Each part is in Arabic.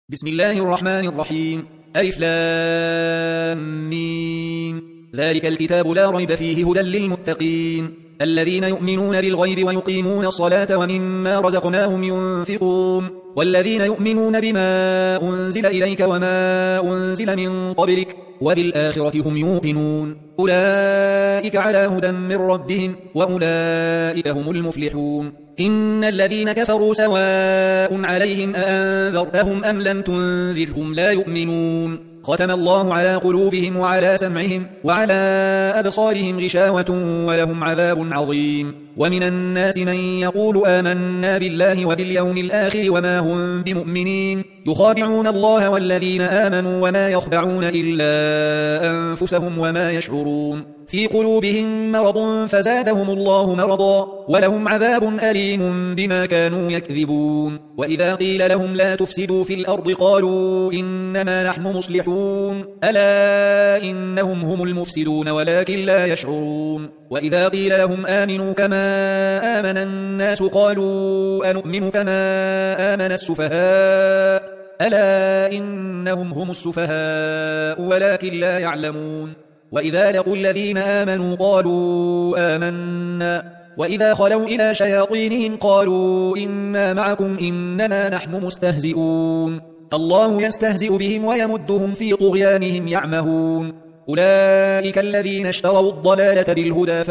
بسم الله الرحمن الرحيم. ألف لام ميم. ذلك الكتاب لا ريب فيه هدى للمتقين الذين يؤمنون بالغيب ويقيمون الصلاة ومما رزقناهم ينفقون والذين يؤمنون بما أنزل إليك وما أنزل من قبلك وبالآخرة هم يوقنون أولئك على هدى من ربهم وأولئك هم المفلحون. إن الذين كفروا سواء عليهم أأنذرتهم أم لم تنذرهم لا يؤمنون ختم الله على قلوبهم وعلى سمعهم وعلى أبصارهم غشاوة ولهم عذاب عظيم. ومن الناس من يقول آمنا بالله وباليوم الآخر وما هم بمؤمنين يخادعون الله والذين آمنوا وما يخدعون إلا أنفسهم وما يشعرون في قلوبهم مرض فزادهم الله مرضا ولهم عذاب أليم بما كانوا يكذبون. وإذا قيل لهم لا تفسدوا في الأرض قالوا إنما نحن مصلحون ألا إنهم هم المفسدون ولكن لا يشعرون. وإذا قيل لهم آمنوا كما آمن الناس قالوا أنؤمن كما آمن السفهاء ألا إنهم هم السفهاء ولكن لا يعلمون. وإذا لقوا الذين آمنوا قالوا آمنا وإذا خلوا إلى شياطينهم قالوا إنا معكم إنما نحن مستهزئون الله يستهزئ بهم ويمدهم في طغيانهم يعمهون. أولئك الذين اشتروا الضلالة بالهدى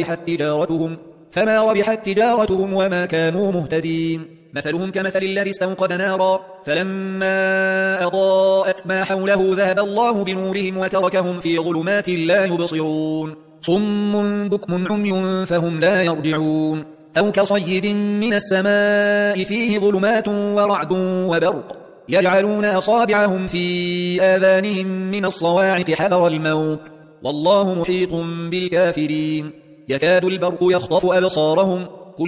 فما ربحت تجارتهم وما كانوا مهتدين. مثلهم كمثل الذي استوقد نارا فلما أضاءت ما حوله ذهب الله بنورهم وتركهم في ظلمات لا يبصرون صم بكم عمي فهم لا يرجعون. أو كصيب من السماء فيه ظلمات ورعد وبرق يجعلون أصابعهم في آذانهم من الصواعق حذر الموت والله محيط بالكافرين. يكاد البرق يخطف أبصارهم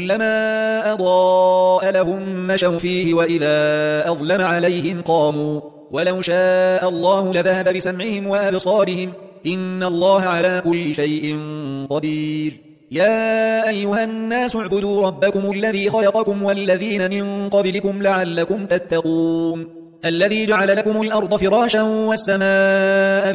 كلما أضاء لهم مشوا فيه وإذا أظلم عليهم قاموا ولو شاء الله لذهب بسمعهم وأبصارهم إن الله على كل شيء قدير. يا أيها الناس اعبدوا ربكم الذي خلقكم والذين من قبلكم لعلكم تتقون الذي جعل لكم الأرض فراشا والسماء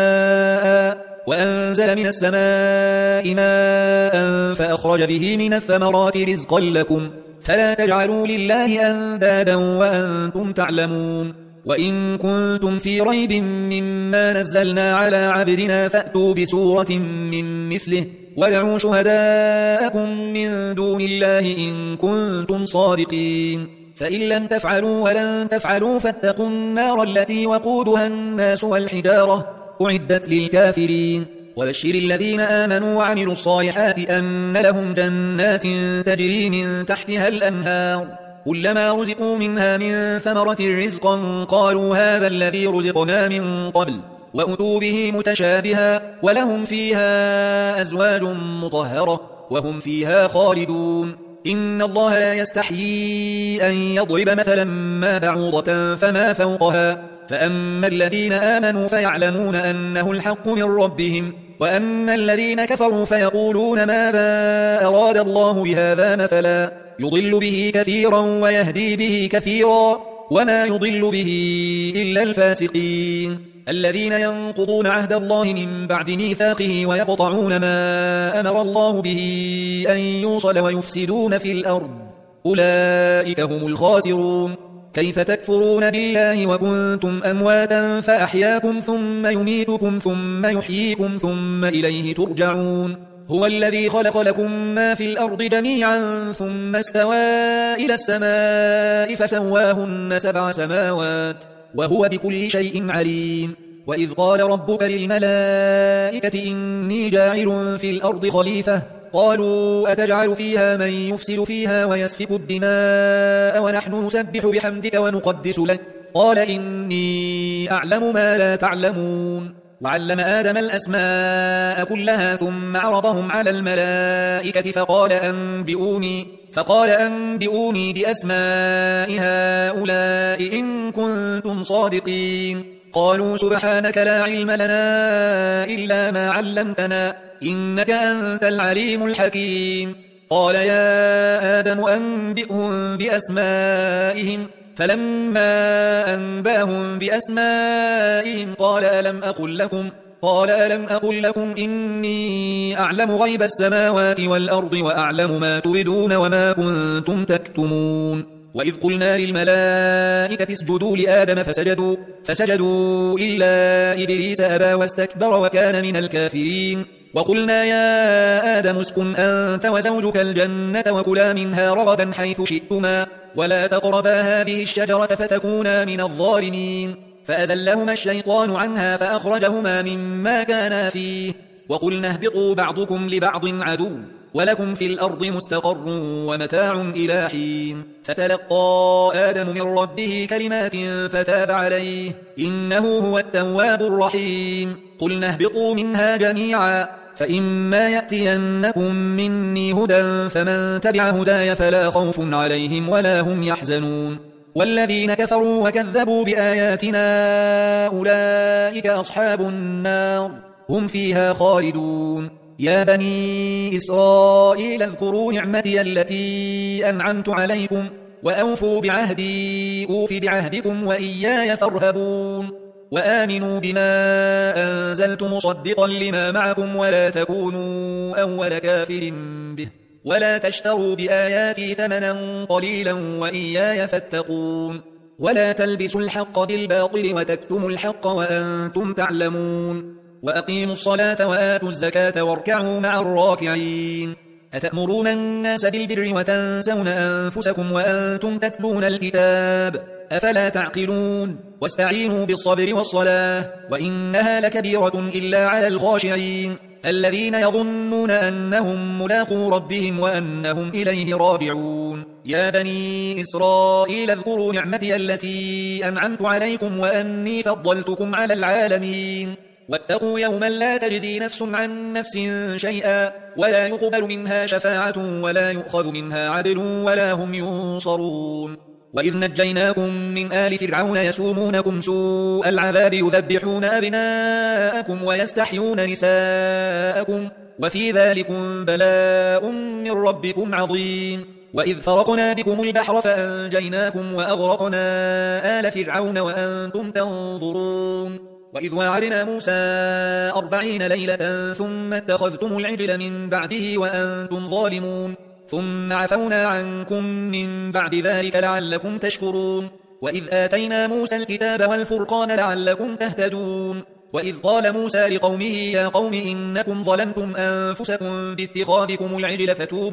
بناء وأنزل من السماء ماء فأخرج به من الثمرات رزقا لكم فلا تجعلوا لله أندادا وأنتم تعلمون. وإن كنتم في ريب مما نزلنا على عبدنا فأتوا بسورة من مثله وادعوا شهداءكم من دون الله إن كنتم صادقين فإن لم تفعلوا ولن تفعلوا فاتقوا النار التي وقودها الناس والحجارة أعدت للكافرين. وبشر الذين آمنوا وعملوا الصالحات أن لهم جنات تجري من تحتها الأنهار كلما رزقوا منها من ثمرة رزقا قالوا هذا الذي رزقنا من قبل وأتوا به متشابها ولهم فيها أزواج مطهرة وهم فيها خالدون. إن الله لا يستحيي أن يضرب مثلا ما بعوضة فما فوقها فأما الذين آمنوا فيعلمون أنه الحق من ربهم وأما الذين كفروا فيقولون ماذا أراد الله بهذا مثلا يضل به كثيرا ويهدي به كثيرا وما يضل به إلا الفاسقين الذين ينقضون عهد الله من بعد ميثاقه ويقطعون ما أمر الله به أن يوصل ويفسدون في الأرض أولئك هم الخاسرون. كيف تكفرون بالله وكنتم أمواتا فأحياكم ثم يميتكم ثم يحييكم ثم إليه ترجعون. هو الذي خلق لكم ما في الأرض جميعا ثم استوى إلى السماء فسواهن 7 سماوات وهو بكل شيء عليم. وإذ قال ربك للملائكة إني جاعل في الأرض خليفة قالوا أتجعل فيها من يفسد فيها ويسفك الدماء ونحن نسبح بحمدك ونقدس لك قال إني أعلم ما لا تعلمون. وعلم آدم الأسماء كلها ثم عرضهم على الملائكة فقال أنبئوني بأسماء هؤلاء إن كنتم صادقين قالوا سبحانك لا علم لنا إلا ما علمتنا إنك أنت العليم الحكيم. قال يا آدم أنبئهم بأسمائهم فلما أنباهم بأسمائهم قال ألم أقل لكم إني أعلم غيب السماوات والأرض وأعلم ما تبدون وما كنتم تكتمون. وإذ قلنا للملائكة اسجدوا لآدم فسجدوا إلا إبليس أبى واستكبر وكان من الكافرين. وقلنا يا آدم اسكن أنت وزوجك الجنة وكلا منها رغدا حيث شئتما ولا تقربا هذه الشجرة فتكونا من الظالمين. فأزلهما الشيطان عنها فأخرجهما مما كانا فيه. وقلنا اهبطوا بعضكم لبعض عدو ولكم في الأرض مستقر ومتاع إلى حين. فتلقى آدم من ربه كلمات فتاب عليه إنه هو التواب الرحيم. قلنا اهبطوا منها جميعا فإما يأتينكم مني هدى فمن تبع هداي فلا خوف عليهم ولا هم يحزنون. والذين كفروا وكذبوا بآياتنا أولئك أصحاب النار هم فيها خالدون. يا بني إسرائيل اذكروا نعمتي التي أنعمت عليكم وأوفوا بعهدي أوف بعهدكم وإياي فارهبون. وآمنوا بما أنزلت مصدقا لما معكم ولا تكونوا أول كافر به ولا تشتروا بآياتي ثمنا قليلا وإياي فاتقون. ولا تلبسوا الحق بالباطل وتكتموا الحق وأنتم تعلمون. وأقيموا الصلاة وآتوا الزكاة واركعوا مع الراكعين. أتأمرون الناس بالبر وتنسون أنفسكم وأنتم تتلون الكتاب أفلا تعقلون. واستعينوا بالصبر والصلاة وإنها لكبيرة إلا على الخاشعين الذين يظنون أنهم ملاقو ربهم وأنهم إليه راجعون. يا بني إسرائيل اذكروا نعمتي التي أنعمت عليكم وأني فضلتكم على العالمين. واتقوا يوما لا تجزي نفس عن نفس شيئا ولا يقبل منها شفاعة ولا يؤخذ منها عدل ولا هم ينصرون. وإذ نجيناكم من آل فرعون يسومونكم سوء العذاب يذبحون أبناءكم ويستحيون نساءكم وفي ذلكم بلاء من ربكم عظيم. وإذ فرقنا بكم البحر فأنجيناكم وأغرقنا آل فرعون وأنتم تنظرون. وإذ وعدنا موسى 40 ليلة ثم اتخذتم العجل من بعده وأنتم ظالمون ثم عفونا عنكم من بعد ذلك لعلكم تشكرون. وإذ آتينا موسى الكتاب والفرقان لعلكم تهتدون. وإذ قال موسى لقومه يا قوم إنكم ظلمتم أنفسكم باتخاذكم العجل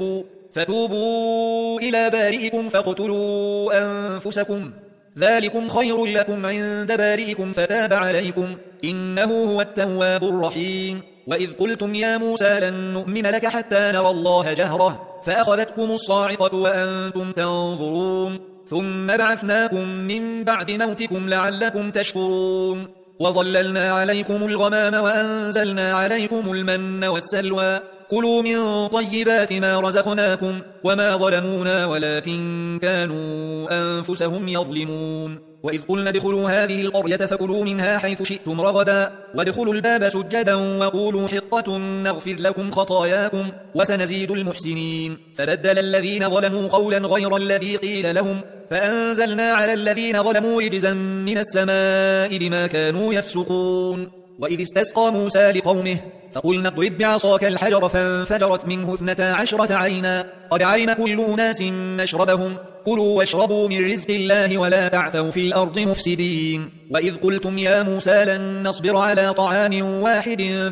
فتوبوا إلى بارئكم فاقتلوا أنفسكم ذلكم خير لكم عند بارئكم فتاب عليكم إنه هو التواب الرحيم. وإذ قلتم يا موسى لن نؤمن لك حتى نرى الله جهرة فأخذتكم الصاعقة وأنتم تنظرون ثم بعثناكم من بعد موتكم لعلكم تشكرون. وظللنا عليكم الغمام وأنزلنا عليكم المن والسلوى كلوا من طيبات ما رزقناكم وما ظلمونا ولكن كانوا أنفسهم يظلمون. وإذ قلنا ادخلوا هذه القرية فكلوا منها حيث شئتم رغدا وادخلوا الباب سجدا وقولوا حطة نغفر لكم خطاياكم وسنزيد المحسنين. فبدل الذين ظلموا قولا غير الذي قيل لهم فأنزلنا على الذين ظلموا رجزا من السماء بما كانوا يفسقون. وإذ استسقى موسى لقومه فقلنا اضرب بعصاك الحجر فانفجرت منه 12 عينا قد علم كل أناس مشربهم كلوا واشربوا من رزق الله ولا تعثوا في الأرض مفسدين. وإذ قلتم يا موسى لن نصبر على طعام واحد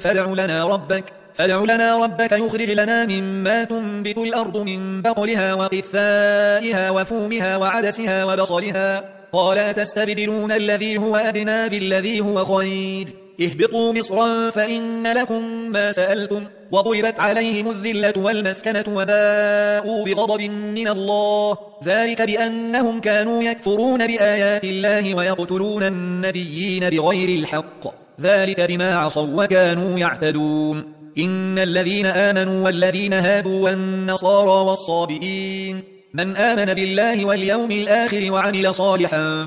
فادع لنا ربك يخرج لنا مما تنبت الأرض من بقلها وقثائها وفومها وعدسها وبصلها قال أتستبدلون الذي هو أدنى بالذي هو خير اهبطوا مصرا فإن لكم ما سألتم وضربت عليهم الذلة والمسكنة وباءوا بغضب من الله ذلك بأنهم كانوا يكفرون بآيات الله ويقتلون النبيين بغير الحق ذلك بما عصوا وكانوا يعتدون. إن الذين آمنوا والذين هادوا والنصارى والصابئين من آمن بالله واليوم الآخر وعمل صالحا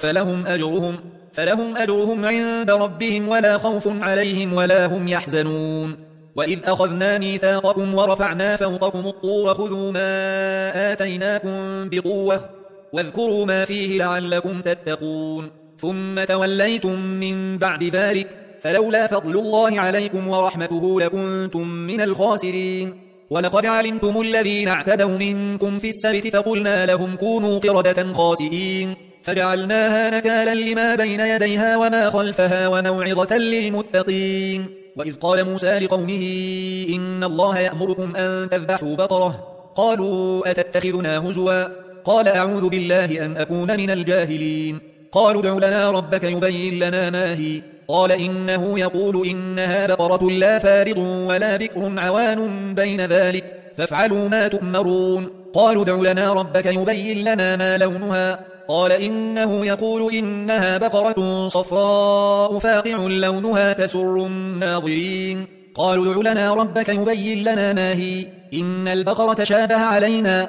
فلهم أجرهم عند ربهم ولا خوف عليهم ولا هم يحزنون. وإذ أخذنا ميثاقكم ورفعنا فوقكم الطور خذوا ما آتيناكم بقوة واذكروا ما فيه لعلكم تتقون ثم توليتم من بعد ذلك فلولا فضل الله عليكم ورحمته لكنتم من الخاسرين ولقد علمتم الذين اعتدوا منكم في السبت فقلنا لهم كونوا قردة خاسئين فجعلناها نكالا لما بين يديها وما خلفها وموعظة للمتقين وإذ قال موسى لقومه إن الله يأمركم أن تذبحوا بقرة قالوا أتتخذنا هزوا قال أعوذ بالله أن أكون من الجاهلين قالوا ادع لنا ربك يبين لنا ما هي قال إنه يقول إنها بقرة لا فارض ولا بكر عوان بين ذلك فافعلوا ما تؤمرون قالوا ادع لنا ربك يبين لنا ما لونها قال إنه يقول إنها بقرة صفراء فاقع لونها تسر الناظرين قالوا ادع لنا ربك يبين لنا ما هي إن البقرة شابه علينا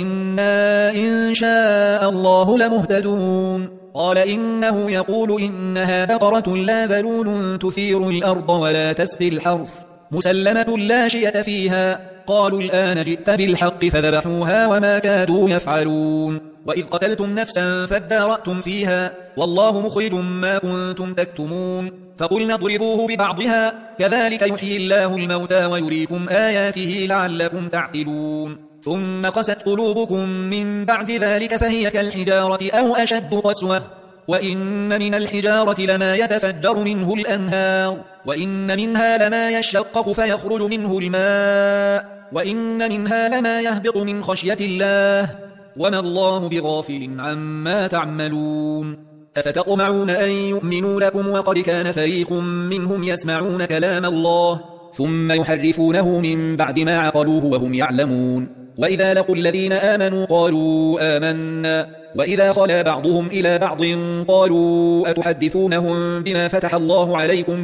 وإنا إن شاء الله لمهتدون قال إنه يقول إنها بقرة لا ذلول تثير الأرض ولا تسقي الحرث مسلمة لا شية فيها قالوا الآن جئت بالحق فذبحوها وما كادوا يفعلون وإذ قتلتم نفسا فادارأتم فيها والله مخرج ما كنتم تكتمون فقلنا اضربوه ببعضها كذلك يحيي الله الموتى ويريكم آياته لعلكم تعقلون ثم قست قلوبكم من بعد ذلك فهي كالحجارة أو أشد قسوة وإن من الحجارة لما يتفجر منه الأنهار وإن منها لما يشقق فيخرج منه الماء وإن منها لما يهبط من خشية الله وما الله بغافل عما تعملون أفتطمعون أن يؤمنوا لكم وقد كان فريق منهم يسمعون كلام الله ثم يحرفونه من بعد ما عقلوه وهم يعلمون وإذا لقوا الذين آمنوا قالوا آمنا وإذا خلا بعضهم إلى بعض قالوا أتحدثونهم بما فتح الله عليكم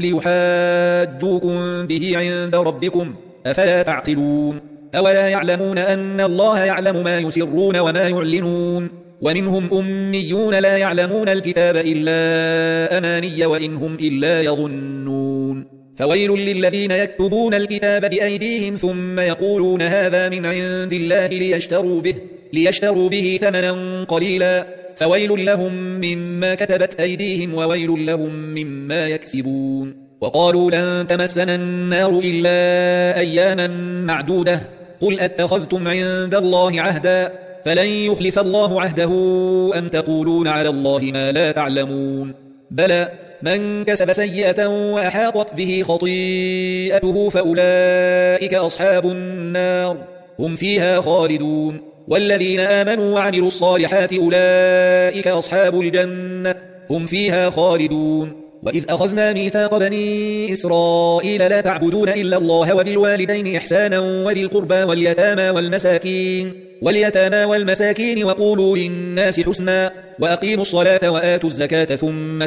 ليحاجوكم به عند ربكم أفلا تعقلون أولا يعلمون أن الله يعلم ما يسرون وما يعلنون ومنهم أميون لا يعلمون الكتاب إلا أماني وإنهم إلا يظنون فويل للذين يكتبون الكتاب بأيديهم ثم يقولون هذا من عند الله ليشتروا به ثمنا قليلا فويل لهم مما كتبت أيديهم وويل لهم مما يكسبون وقالوا لن تمسنا النار إلا أياما معدودة قل أتخذتم عند الله عهدا فلن يخلف الله عهده أم تقولون على الله ما لا تعلمون بلى من كسب سيئة وأحاطت به خطيئته فأولئك أصحاب النار هم فيها خالدون والذين آمنوا وعملوا الصالحات أولئك أصحاب الجنة هم فيها خالدون وإذ أخذنا ميثاق بني إسرائيل لا تعبدون إلا الله وبالوالدين إحسانا وذي القربى واليتامى والمساكين وقولوا للناس حسنا وأقيموا الصلاة وآتوا الزكاة ثم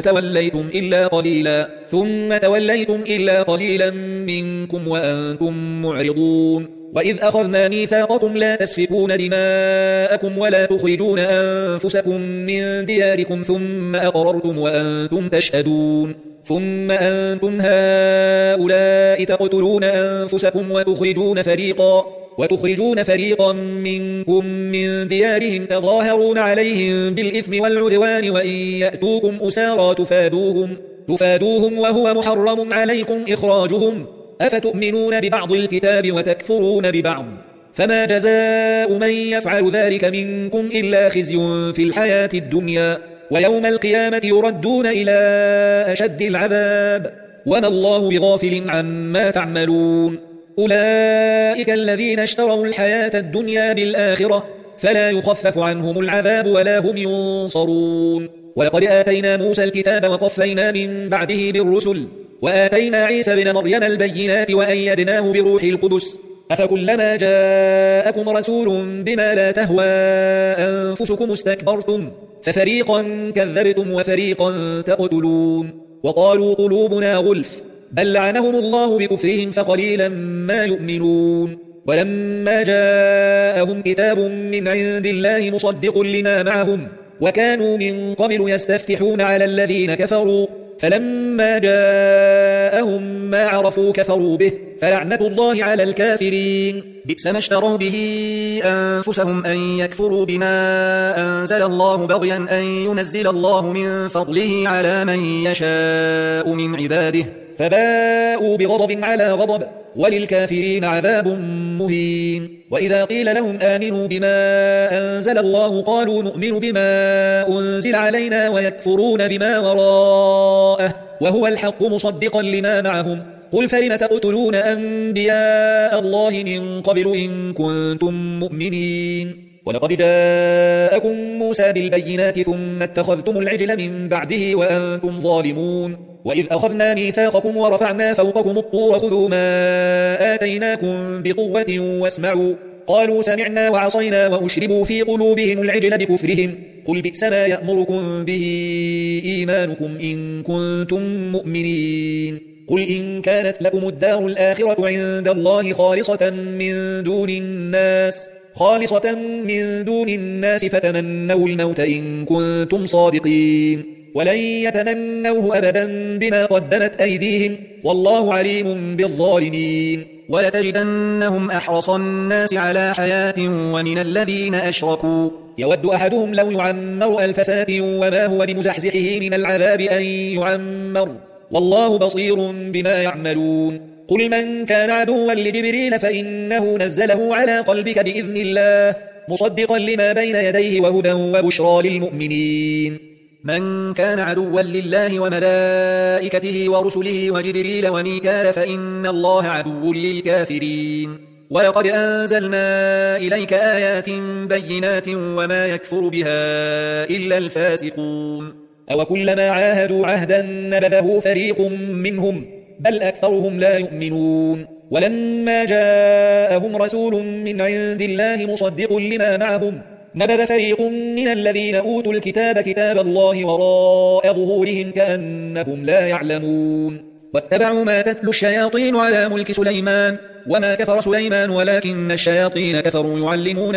توليتم إلا قليلا منكم وأنتم معرضون وإذ أخذنا ميثاقكم لا تسفكون دماءكم ولا تخرجون أنفسكم من دياركم ثم أقررتم وأنتم تشهدون ثم أنتم هؤلاء تقتلون أنفسكم وتخرجون فريقا منكم من ديارهم تظاهرون عليهم بالإثم والعدوان وإن يأتوكم أسارى تفادوهم وهو محرم عليكم إخراجهم أفتؤمنون ببعض الكتاب وتكفرون ببعض فما جزاء من يفعل ذلك منكم إلا خزي في الحياة الدنيا ويوم القيامة يردون إلى أشد العذاب وما الله بغافل عما تعملون أولئك الذين اشتروا الحياة الدنيا بالآخرة فلا يخفف عنهم العذاب ولا هم ينصرون ولقد آتينا موسى الكتاب وقفينا من بعده بالرسل وآتينا عيسى بن مريم البينات وأيدناه بروح القدس أفكلما جاءكم رسول بما لا تهوى أنفسكم استكبرتم ففريقا كذبتم وفريقا تقتلون وقالوا قلوبنا غلف بل لعنهم الله بكفرهم فقليلا ما يؤمنون ولما جاءهم كتاب من عند الله مصدق لما معهم وكانوا من قبل يستفتحون على الذين كفروا فلما جاءهم ما عرفوا كفروا به فلعنة الله على الكافرين بئس ما اشتروا به أنفسهم أن يكفروا بما أنزل الله بغيا أن ينزل الله من فضله على من يشاء من عباده فباءوا بغضب على غضب وللكافرين عذاب مهين وإذا قيل لهم آمنوا بما أنزل الله قالوا نؤمن بما أنزل علينا ويكفرون بما وراءه وهو الحق مصدقا لما معهم قل فلم تقتلون أنبياء الله من قبل إن كنتم مؤمنين ولقد جاءكم موسى بالبينات ثم اتخذتم العجل من بعده وأنتم ظالمون وإذ أخذنا ميثاقكم ورفعنا فوقكم الطور خذوا ما آتيناكم بقوة واسمعوا قالوا سمعنا وعصينا وأشربوا في قلوبهم العجل بكفرهم قل بئس ما يأمركم به إيمانكم إن كنتم مؤمنين قل إن كانت لكم الدار الآخرة عند الله خالصة من دون الناس فتمنوا الموت إن كنتم صادقين ولن يتمنوه أبدا بما قدمت أيديهم والله عليم بالظالمين ولتجدنهم أحرص الناس على حياة ومن الذين أشركوا يود أحدهم لو يعمر 1000 سنة وما هو بمزحزحه من العذاب أن يعمر والله بصير بما يعملون قل من كان عدوا لجبريل فإنه نزله على قلبك بإذن الله مصدقا لما بين يديه وهدى وبشرى للمؤمنين من كان عدوا لله وملائكته ورسله وجبريل وميكال فإن الله عدو للكافرين ولقد أنزلنا إليك آيات بينات وما يكفر بها إلا الفاسقون أو كلما عاهدوا عهدا نبذه فريق منهم بل أكثرهم لا يؤمنون ولما جاءهم رسول من عند الله مصدق لما معهم نبذ فريق من الذين أوتوا الكتاب كتاب الله وراء ظهورهم كأنهم لا يعلمون واتبعوا ما تتلو الشياطين على ملك سليمان وما كفر سليمان ولكن الشياطين كفروا يعلمون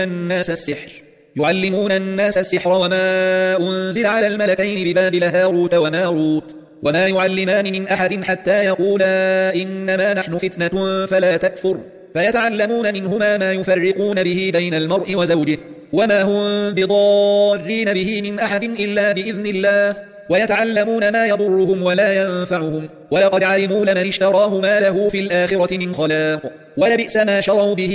الناس السحر وما أنزل على الملكين ببابل هاروت وماروت وما يعلمان من أحد حتى يقولا إنما نحن فتنة فلا تكفر فيتعلمون منهما ما يفرقون به بين المرء وزوجه وما هم بضارين به من أحد إلا بإذن الله ويتعلمون ما يضرهم ولا ينفعهم ولقد علموا لمن اشتراه ما له في الآخرة من خلاق ولبئس ما شروا به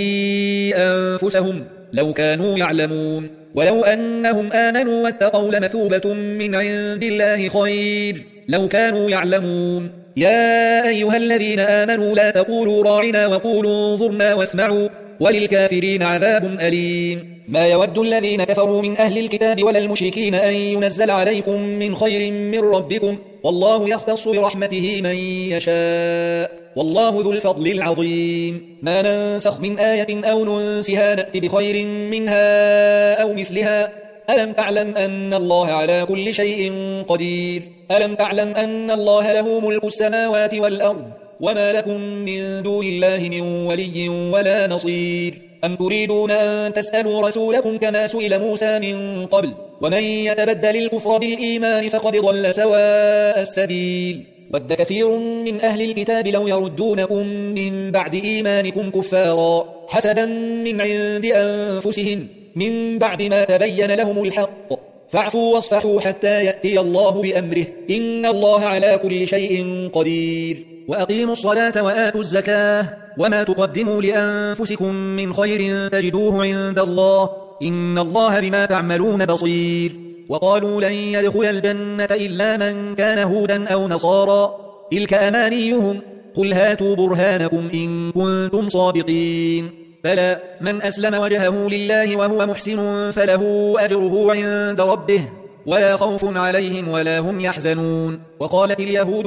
أنفسهم لو كانوا يعلمون ولو أنهم آمنوا واتقوا لمثوبة من عند الله خير لو كانوا يعلمون يا أيها الذين آمنوا لا تقولوا راعنا وقولوا انظرنا واسمعوا وللكافرين عذاب أليم ما يود الذين كفروا من أهل الكتاب ولا المشركين أن ينزل عليكم من خير من ربكم والله يختص برحمته من يشاء والله ذو الفضل العظيم ما ننسخ من آية أو ننسها نأت بخير منها أو مثلها ألم تعلم أن الله على كل شيء قدير ألم تعلم أن الله له ملك السماوات والأرض وما لكم من دون الله من ولي ولا نصير أم تريدون أن تسألوا رسولكم كما سئل موسى من قبل ومن يتبدل الكفر بالإيمان فقد ضل سواء السبيل ود كثير من أهل الكتاب لو يردونكم من بعد إيمانكم كفارا حسدا من عند أنفسهم من بعد ما تبين لهم الحق فاعفوا واصفحوا حتى يأتي الله بأمره إن الله على كل شيء قدير وأقيموا الصلاة وآتوا الزكاة وما تقدموا لأنفسكم من خير تجدوه عند الله إن الله بما تعملون بصير وقالوا لن يدخل الجنة إلا من كان هودا أو نصارى تلك أمانيهم قل هاتوا برهانكم إن كنتم صادقين بلى من أسلم وجهه لله وهو محسن فله أجره عند ربه ولا خوف عليهم ولا هم يحزنون وقالت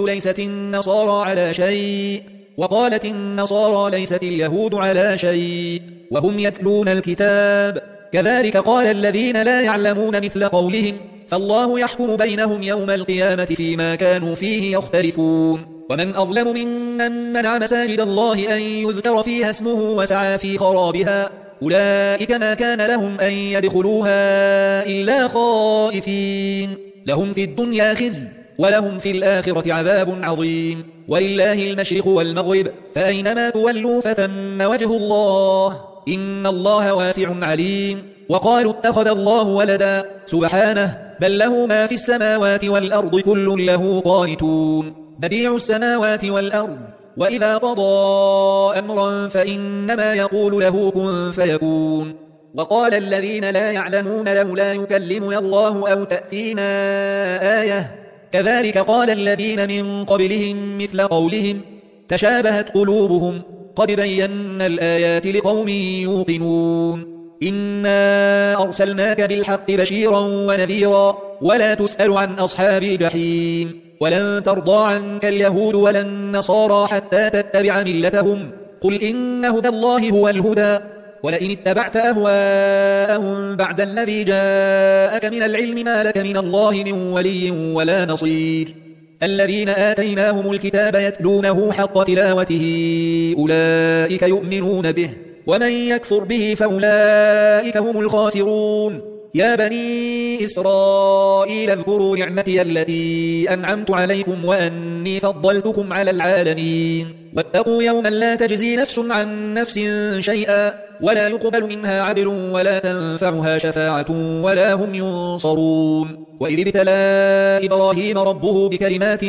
النصارى ليست اليهود على شيء وهم يتلون الكتاب كذلك قال الذين لا يعلمون مثل قولهم فالله يحكم بينهم يوم القيامة فيما كانوا فيه يختلفون ومن أظلم ممن منع مساجد الله أن يذكر فيها اسمه وسعى في خرابها أولئك ما كان لهم أن يدخلوها إلا خائفين لهم في الدنيا خزي ولهم في الآخرة عذاب عظيم. ولله المشرق والمغرب فأينما تولوا فثم وجه الله إن الله واسع عليم. وقالوا اتخذ الله ولدا سبحانه بل له ما في السماوات والأرض كل له قانتون بديع السماوات والأرض وإذا قضى أمرا فإنما يقول له كن فيكون. وقال الذين لا يعلمون لولا يكلمنا الله أو تأتينا آية كذلك قال الذين من قبلهم مثل قولهم تشابهت قلوبهم قد بينا الآيات لقوم يوقنون. إنا أرسلناك بالحق بشيرا ونذيرا ولا تسأل عن أصحاب الجحيم. ولن ترضى عنك اليهود ولا النصارى حتى تتبع ملتهم قل إن هدى الله هو الهدى ولئن اتبعت أهواءهم بعد الذي جاءك من العلم ما لك من الله من ولي ولا نصير. الذين آتيناهم الكتاب يتلونه حق تلاوته أولئك يؤمنون به ومن يكفر به فأولئك هم الخاسرون. يا بني إسرائيل اذكروا نعمتي التي أنعمت عليكم وأني فضلتكم على العالمين. واتقوا يوما لا تجزي نفس عن نفس شيئا ولا يقبل منها عدل ولا تنفعها شفاعة ولا هم ينصرون. وإذ ابتلى إبراهيم ربه بكلمات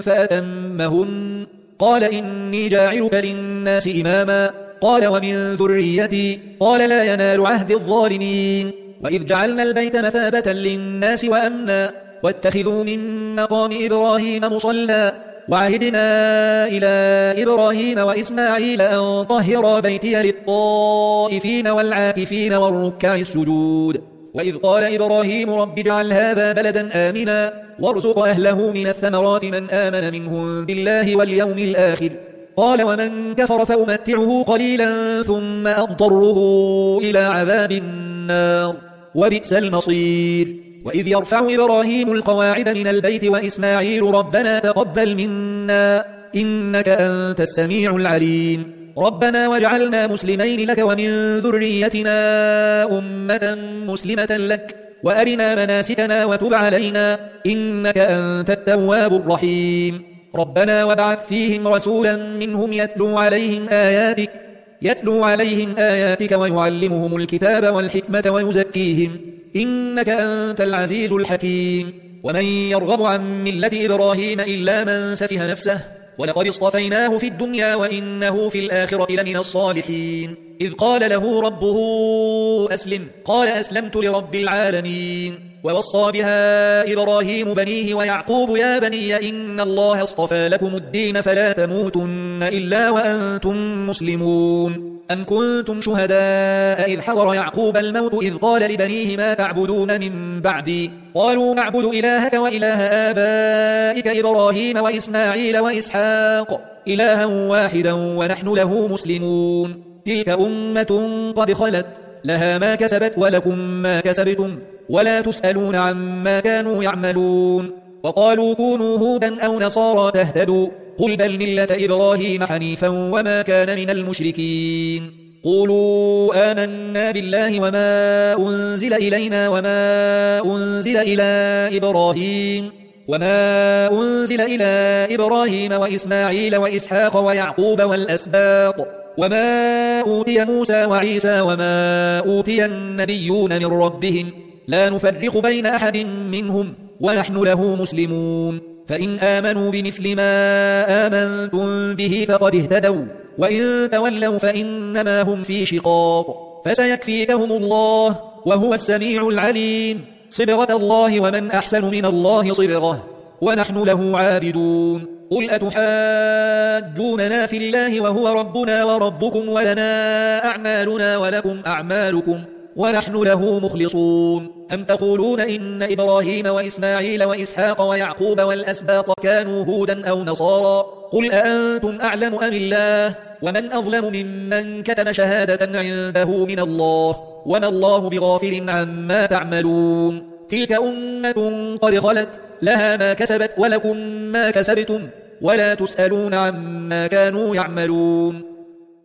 فأتمهن قال إني جاعلك للناس إماما قال ومن ذريتي قال لا ينال عهد الظالمين. وإذ جعلنا البيت مثابة للناس وأمنا واتخذوا من مقام إبراهيم مصلى وعهدنا إلى إبراهيم وإسماعيل أن طهرا بيتي للطائفين والعاكفين والركع السجود. وإذ قال إبراهيم رب اجعل هذا بلدا آمنا وارزق أهله من الثمرات من آمن منهم بالله واليوم الآخر قال ومن كفر فأمتعه قليلا ثم أضطره إلى عذاب النار وبئس المصير. وإذ يرفع إبراهيم القواعد من البيت وإسماعيل ربنا تقبل منا إنك أنت السميع العليم ربنا واجعلنا مسلمين لك ومن ذريتنا أمة مسلمة لك وأرنا مناسكنا وتب علينا إنك أنت التواب الرحيم. ربنا وابعث فيهم رسولا منهم يتلو عليهم آياتك ويعلمهم الكتاب والحكمة ويزكيهم إنك أنت العزيز الحكيم. ومن يرغب عن ملة إبراهيم إلا من سفه نفسه ولقد اصطفيناه في الدنيا وإنه في الآخرة لمن الصالحين. إذ قال له ربه أسلم قال أسلمت لرب العالمين. ووصى بها إبراهيم بنيه ويعقوب يا بني إن الله اصطفى لكم الدين فلا تموتن إلا وأنتم مسلمون. أم كنتم شهداء إذ حضر يعقوب الموت إذ قال لبنيه ما تعبدون من بعدي قالوا نعبد إلهك وإله آبائك إبراهيم وإسماعيل وإسحاق إلها واحدا ونحن له مسلمون. تلك أمة قد خلت لها ما كسبت ولكم ما كسبتم ولا تسألون عما كانوا يعملون. وقالوا كونوا هودا أو نصارى تهتدوا قل بل ملة إبراهيم حنيفا وما كان من المشركين. قولوا آمنا بالله وما أنزل إلينا وما أنزل إلى إبراهيم وإسماعيل وإسحاق ويعقوب والأسباط وما أوتي موسى وعيسى وما أوتي النبيون من ربهم لا نفرق بين أحد منهم ونحن له مسلمون. فإن آمنوا بمثل ما آمنتم به فقد اهتدوا وإن تولوا فإنما هم في شقاق فسيكفيكهم الله وهو السميع العليم. صبغة الله ومن أحسن من الله صبغة ونحن له عابدون. قل أتحاجوننا في الله وهو ربنا وربكم ولنا أعمالنا ولكم أعمالكم ونحن له مخلصون. أم تقولون إن إبراهيم وإسماعيل وإسحاق ويعقوب والأسباط كانوا هودا أو نصارى قل أأنتم أعلم أم الله ومن أظلم ممن كتم شهادة عنده من الله وما الله بغافل عما تعملون. تلك أمة قد خلت لها ما كسبت ولكم ما كسبتم ولا تسألون عما كانوا يعملون.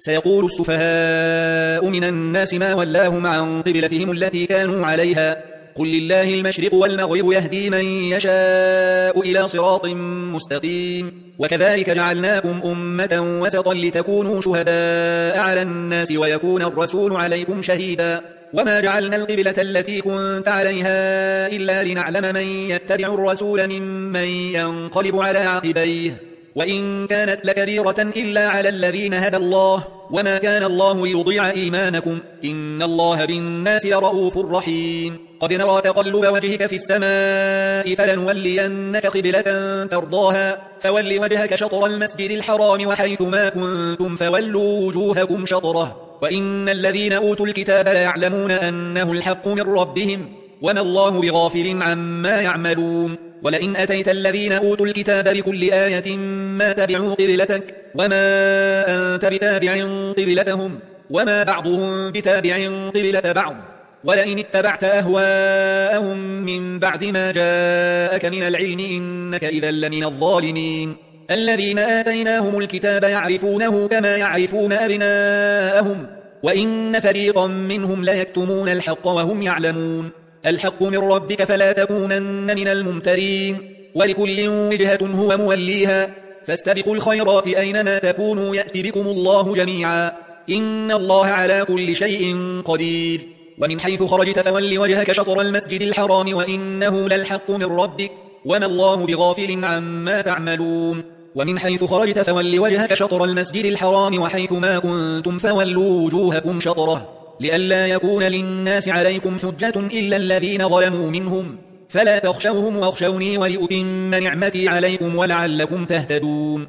سيقول السفهاء من الناس ما ولاهم عن قبلتهم التي كانوا عليها قل لله المشرق والمغرب يهدي من يشاء إلى صراط مستقيم وكذلك جعلناكم أمة وسطا لتكونوا شهداء على الناس ويكون الرسول عليكم شهيدا وما جعلنا القبلة التي كنت عليها إلا لنعلم من يتبع الرسول ممن ينقلب على عقبيه وإن كانت لكبيرة إلا على الذين هدى الله وما كان الله ليضيع إيمانكم إن الله بالناس لرؤوف رحيم قد نرى تقلب وجهك في السماء فلنولينك قبلة ترضاها فول وجهك شطر المسجد الحرام وحيث ما كنتم فولوا وجوهكم شطره وإن الذين أوتوا الكتاب ليعلمون أنه الحق من ربهم وما الله بغافل عما يعملون ولئن أتيت الذين أوتوا الكتاب بكل آية ما تبعوا قبلتك وما أنت بتابع قبلتهم وما بعضهم بتابع قبلة بعض ولئن اتبعت أهواءهم من بعد ما جاءك من العلم إنك إذا لمن الظالمين الذين آتيناهم الكتاب يعرفونه كما يعرفون أبناءهم وإن فريقا منهم ليكتمون الحق وهم يعلمون الحق من ربك فلا تكونن من الممترين ولكل وجهة هو موليها فاستبقوا الخيرات أينما تكونوا يأتي بكم الله جميعا إن الله على كل شيء قدير ومن حيث خرجت فول وجهك شطر المسجد الحرام وإنه للحق من ربك وما الله بغافل عما تعملون ومن حيث خرجت فول وجهك شطر المسجد الحرام وحيث ما كنتم فولوا وجوهكم شطره لئلا يكون للناس عليكم حجة إلا الذين ظلموا منهم فلا تخشوهم واخشوني ولأتم نعمتي عليكم ولعلكم تهتدون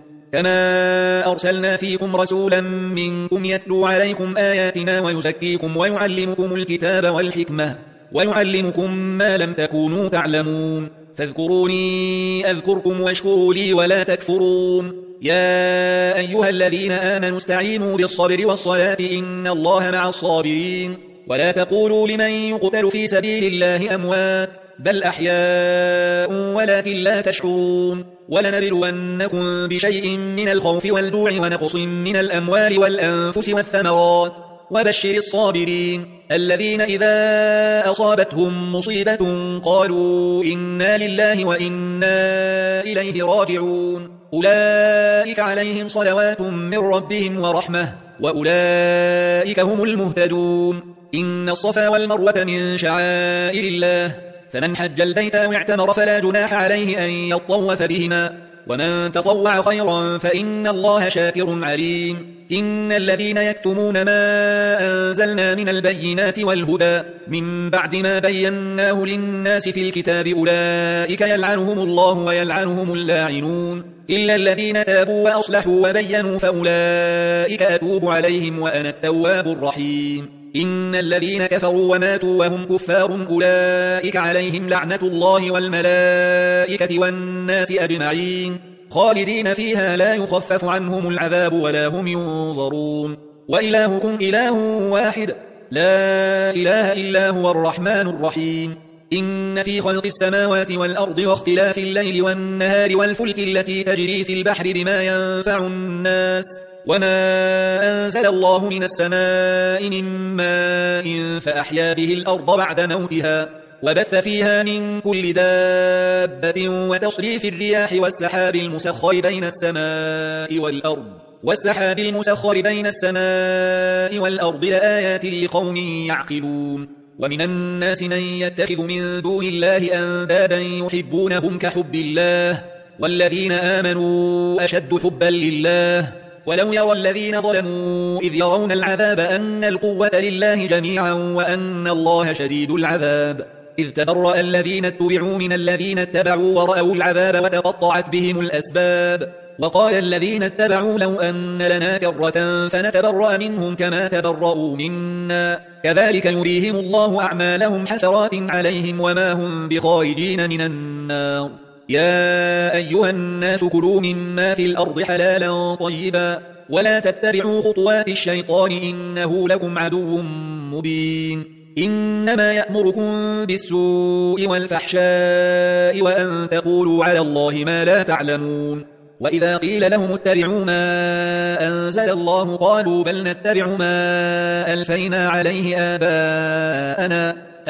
كما أرسلنا فيكم رسولا منكم يتلو عليكم آياتنا ويزكيكم ويعلمكم الكتاب والحكمة ويعلمكم ما لم تكونوا تعلمون فاذكروني أذكركم واشكروا لي ولا تكفرون يا أيها الذين آمنوا استعينوا بالصبر والصلاة إن الله مع الصابرين ولا تقولوا لمن يقتل في سبيل الله أموات بل أحياء ولكن لا تشعرون ولنبلونكم بشيء من الخوف والجوع ونقص من الأموال والأنفس والثمرات وبشر الصابرين الذين إذا أصابتهم مصيبة قالوا إنا لله وإنا إليه راجعون أولئك عليهم صلوات من ربهم ورحمة وأولئك هم المهتدون إن الصفا والمروة من شعائر الله فمن حج البيت أو اعتمر فلا جناح عليه أن يطوف بهما ومن تطوع خيرا فإن الله شاكر عليم إن الذين يكتمون ما أنزلنا من البينات والهدى من بعد ما بيناه للناس في الكتاب أولئك يلعنهم الله ويلعنهم اللاعنون إلا الذين تابوا وأصلحوا وبينوا فأولئك أتوب عليهم وأنا التواب الرحيم إن الذين كفروا وماتوا وهم كفار أولئك عليهم لعنة الله والملائكة والناس أجمعين خالدين فيها لا يخفف عنهم العذاب ولا هم ينظرون وإلهكم إله واحد لا إله إلا هو الرحمن الرحيم إن في خلق السماوات والأرض واختلاف الليل والنهار والفلك التي تجري في البحر بما ينفع الناس وما أنزل الله من السماء من ماء فأحيا به الأرض بعد موتها وبث فيها من كل دابة وتصريف الرياح والسحاب المسخر بين السماء والأرض لآيات لقوم يعقلون ومن الناس من يتخذ من دون الله أندادا يحبونهم كحب الله والذين آمنوا أشد حبا لله ولو يرى الذين ظلموا إذ يرون العذاب أن القوة لله جميعا وأن الله شديد العذاب إذ تبرأ الذين اتبعوا من الذين اتبعوا ورأوا العذاب وتقطعت بهم الأسباب وقال الذين اتبعوا لو أن لنا كرة فنتبرأ منهم كما تبرأوا منا كذلك يريهم الله أعمالهم حسرات عليهم وما هم بخارجين من النار يا أيها الناس كلوا مما في الأرض حلالا طيبا ولا تتبعوا خطوات الشيطان إنه لكم عدو مبين إنما يأمركم بالسوء والفحشاء وأن تقولوا على الله ما لا تعلمون وإذا قيل لهم اتبعوا ما أنزل الله قالوا بل نتبع ما ألفينا عليه آباءنا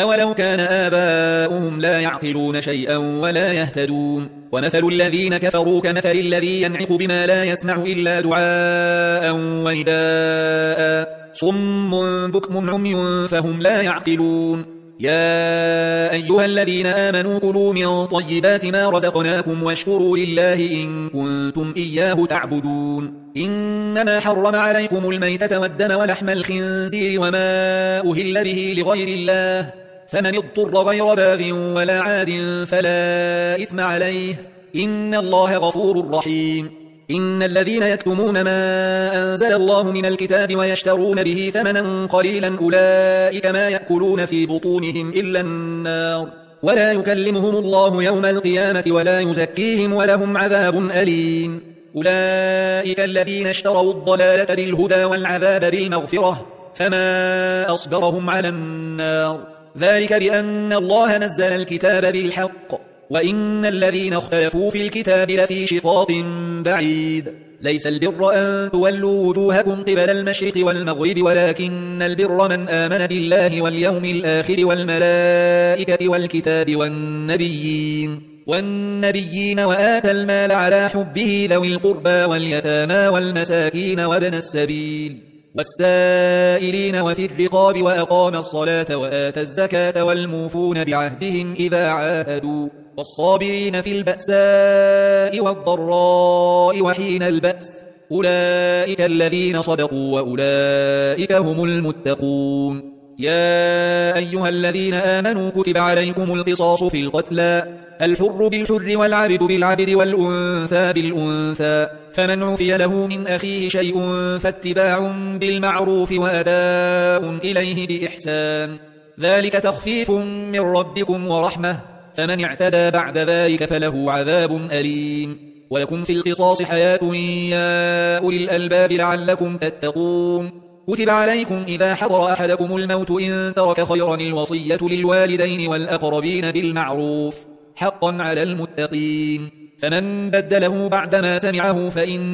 أولو كان آباؤهم لا يعقلون شيئا ولا يهتدون ومثل الذين كفروا كمثل الذي ينعق بما لا يسمع إلا دعاء ونداء صم بكم عمي فهم لا يعقلون يا أيها الذين آمنوا كلوا من طيبات ما رزقناكم واشكروا لله إن كنتم إياه تعبدون إنما حرم عليكم الميتة والدم ولحم الخنزير وما أهل به لغير الله فمن اضطر غير باغ ولا عاد فلا إثم عليه إن الله غفور رحيم إن الذين يكتمون ما أنزل الله من الكتاب ويشترون به ثمنا قليلا أولئك ما يأكلون في بطونهم إلا النار ولا يكلمهم الله يوم القيامة ولا يزكيهم ولهم عذاب أليم أولئك الذين اشتروا الضلالة بالهدى والعذاب بالمغفرة فما أصبرهم على النار ذلك بأن الله نزل الكتاب بالحق وإن الذين اختلفوا في الكتاب لفي شقاق بعيد ليس البر أن تولوا وجوهكم قبل المشرق والمغرب ولكن البر من آمن بالله واليوم الآخر والملائكة والكتاب والنبيين وآتى المال على حبه ذوي القربى واليتامى والمساكين وابن السبيل والسائلين وفي الرقاب وأقام الصلاة وآتى الزكاة والموفون بعهدهم إذا عاهدوا والصابرين في البأساء والضراء وحين البأس أولئك الذين صدقوا وأولئك هم المتقون يا أيها الذين آمنوا كتب عليكم القصاص في القتلى الحر بالحر والعبد بالعبد والأنثى بالأنثى فمن عفي له من أخيه شيء فاتباع بالمعروف وأداء إليه بإحسان ذلك تخفيف من ربكم ورحمة فمن اعتدى بعد ذلك فله عذاب أليم ولكم في القصاص حياة يا أولي الألباب لعلكم تتقون كتب عليكم إذا حضر أحدكم الموت إن ترك خيرا الوصية للوالدين والأقربين بالمعروف حقا على المتقين فمن بدله بعدما سمعه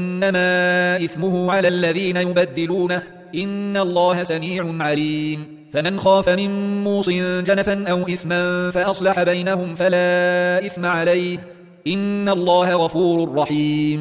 فإنما إثمه على الذين يبدلونه إن الله سميع عليم فمن خاف من موص جنفا أو إثما فأصلح بينهم فلا إثم عليه إن الله غفور رحيم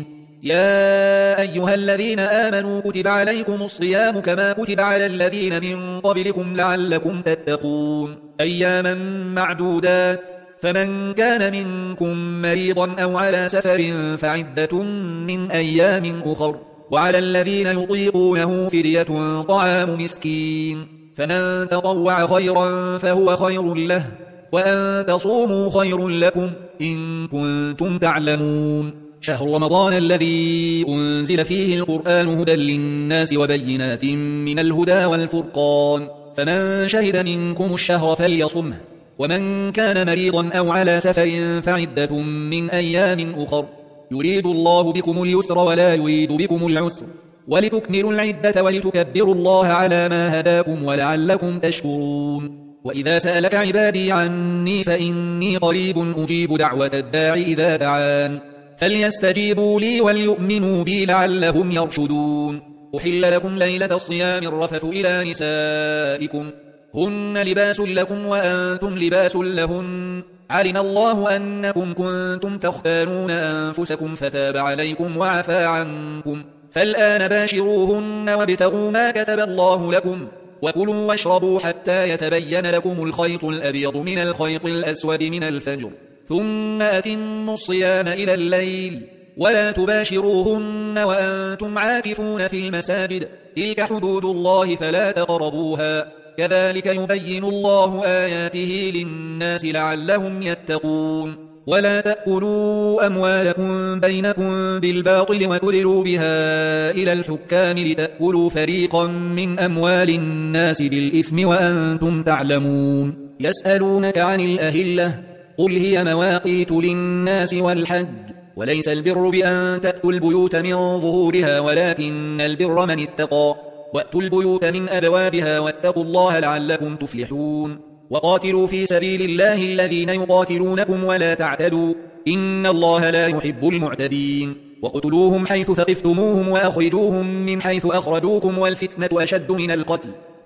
يا أيها الذين آمنوا كتب عليكم الصيام كما كتب على الذين من قبلكم لعلكم تتقون أياما معدودات فمن كان منكم مريضا أو على سفر فعدة من أيام أخر وعلى الذين يطيقونه فدية طعام مسكين فمن تطوع خيرا فهو خير له وأن تصوموا خير لكم إن كنتم تعلمون شهر رمضان الذي أنزل فيه القرآن هدى للناس وبينات من الهدى والفرقان فمن شهد منكم الشهر فليصمه ومن كان مريضا أو على سفر فعدة من أيام أخر يريد الله بكم اليسر ولا يريد بكم العسر ولتكملوا العدة ولتكبروا الله على ما هداكم ولعلكم تشكرون وإذا سألك عبادي عني فإني قريب أجيب دعوة الداع إذا دعان فليستجيبوا لي وليؤمنوا بي لعلهم يرشدون أحل لكم ليلة الصيام الرفث إلى نسائكم هن لباس لكم وأنتم لباس لهن علم الله أنكم كنتم تختانون أنفسكم فتاب عليكم وعفى عنكم فالآن باشروهن وابتغوا ما كتب الله لكم وكلوا واشربوا حتى يتبين لكم الخيط الأبيض من الخيط الأسود من الفجر ثم أتموا الصيام إلى الليل ولا تباشروهن وأنتم عاكفون في المساجد تلك حدود الله فلا تقربوها كذلك يبين الله آياته للناس لعلهم يتقون ولا تأكلوا أموالكم بينكم بالباطل وتدلوا بها إلى الحكام لتأكلوا فريقا من أموال الناس بالإثم وأنتم تعلمون يسألونك عن الأهلة قل هي مواقيت للناس والحج وليس البر بأن تأتوا البيوت من ظهورها ولكن البر من اتقى وأتوا البيوت من أبوابها واتقوا الله لعلكم تفلحون وقاتلوا في سبيل الله الذين يقاتلونكم ولا تعتدوا إن الله لا يحب المعتدين واقتلوهم حيث ثقفتموهم وأخرجوهم من حيث أخرجوكم والفتنة أشد من القتل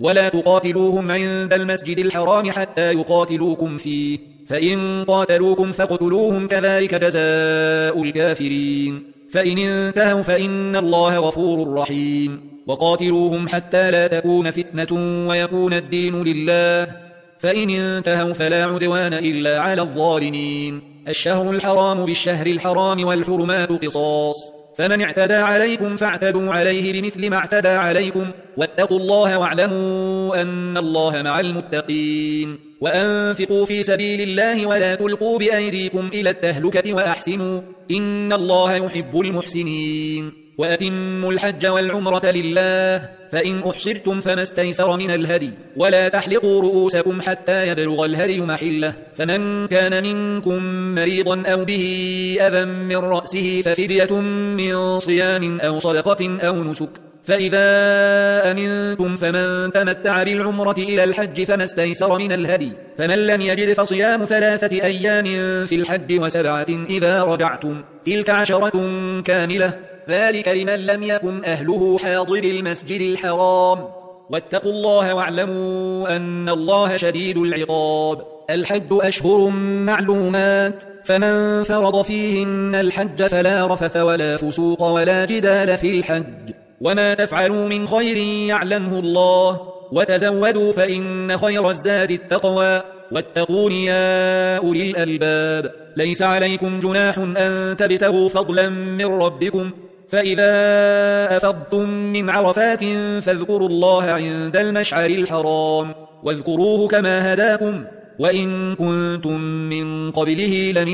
ولا تقاتلوهم عند المسجد الحرام حتى يقاتلوكم فيه، فإن قاتلوكم فاقتلوهم كذلك جزاء الكافرين، فإن انتهوا فإن الله غفور رحيم. وقاتلوهم حتى لا تكون فتنة ويكون الدين لله، فإن انتهوا فلا عدوان إلا على الظالمين. الشهر الحرام بالشهر الحرام والحرمات قصاص، فمن اعتدى عليكم فاعتدوا عليه بمثل ما اعتدى عليكم، واتقوا الله واعلموا أن الله مع المتقين. وأنفقوا في سبيل الله ولا تلقوا بأيديكم إلى التهلكة وأحسنوا إن الله يحب المحسنين. وأتموا الحج والعمرة لله، فإن أحصرتم فما استيسر من الهدي، ولا تحلقوا رؤوسكم حتى يبلغ الهدي محله، فمن كان منكم مريضا أو به أذى من رأسه ففدية من صيام أو صدقة أو نسك، فإذا أمنتم فمن تمتع بالعمرة إلى الحج فما استيسر من الهدي، فمن لم يجد فصيام 3 أيام في الحج و7 إذا رجعتم، تلك 10 كاملة، ذلك لمن لم يكن أهله حاضر المسجد الحرام. واتقوا الله واعلموا أن الله شديد العقاب. الحج أشهر معلومات، فمن فرض فيهن الحج فلا رفث ولا فسوق ولا جدال في الحج، وما تفعلوا من خير يعلمه الله، وتزودوا فإن خير الزاد التقوى، واتقون يا أولي الألباب. ليس عليكم جناح أن تبتغوا فضلا من ربكم، فإذا أفضتم من عرفات فاذكروا الله عند المشعر الحرام، واذكروه كما هداكم، وإن كنتم من قبله لمن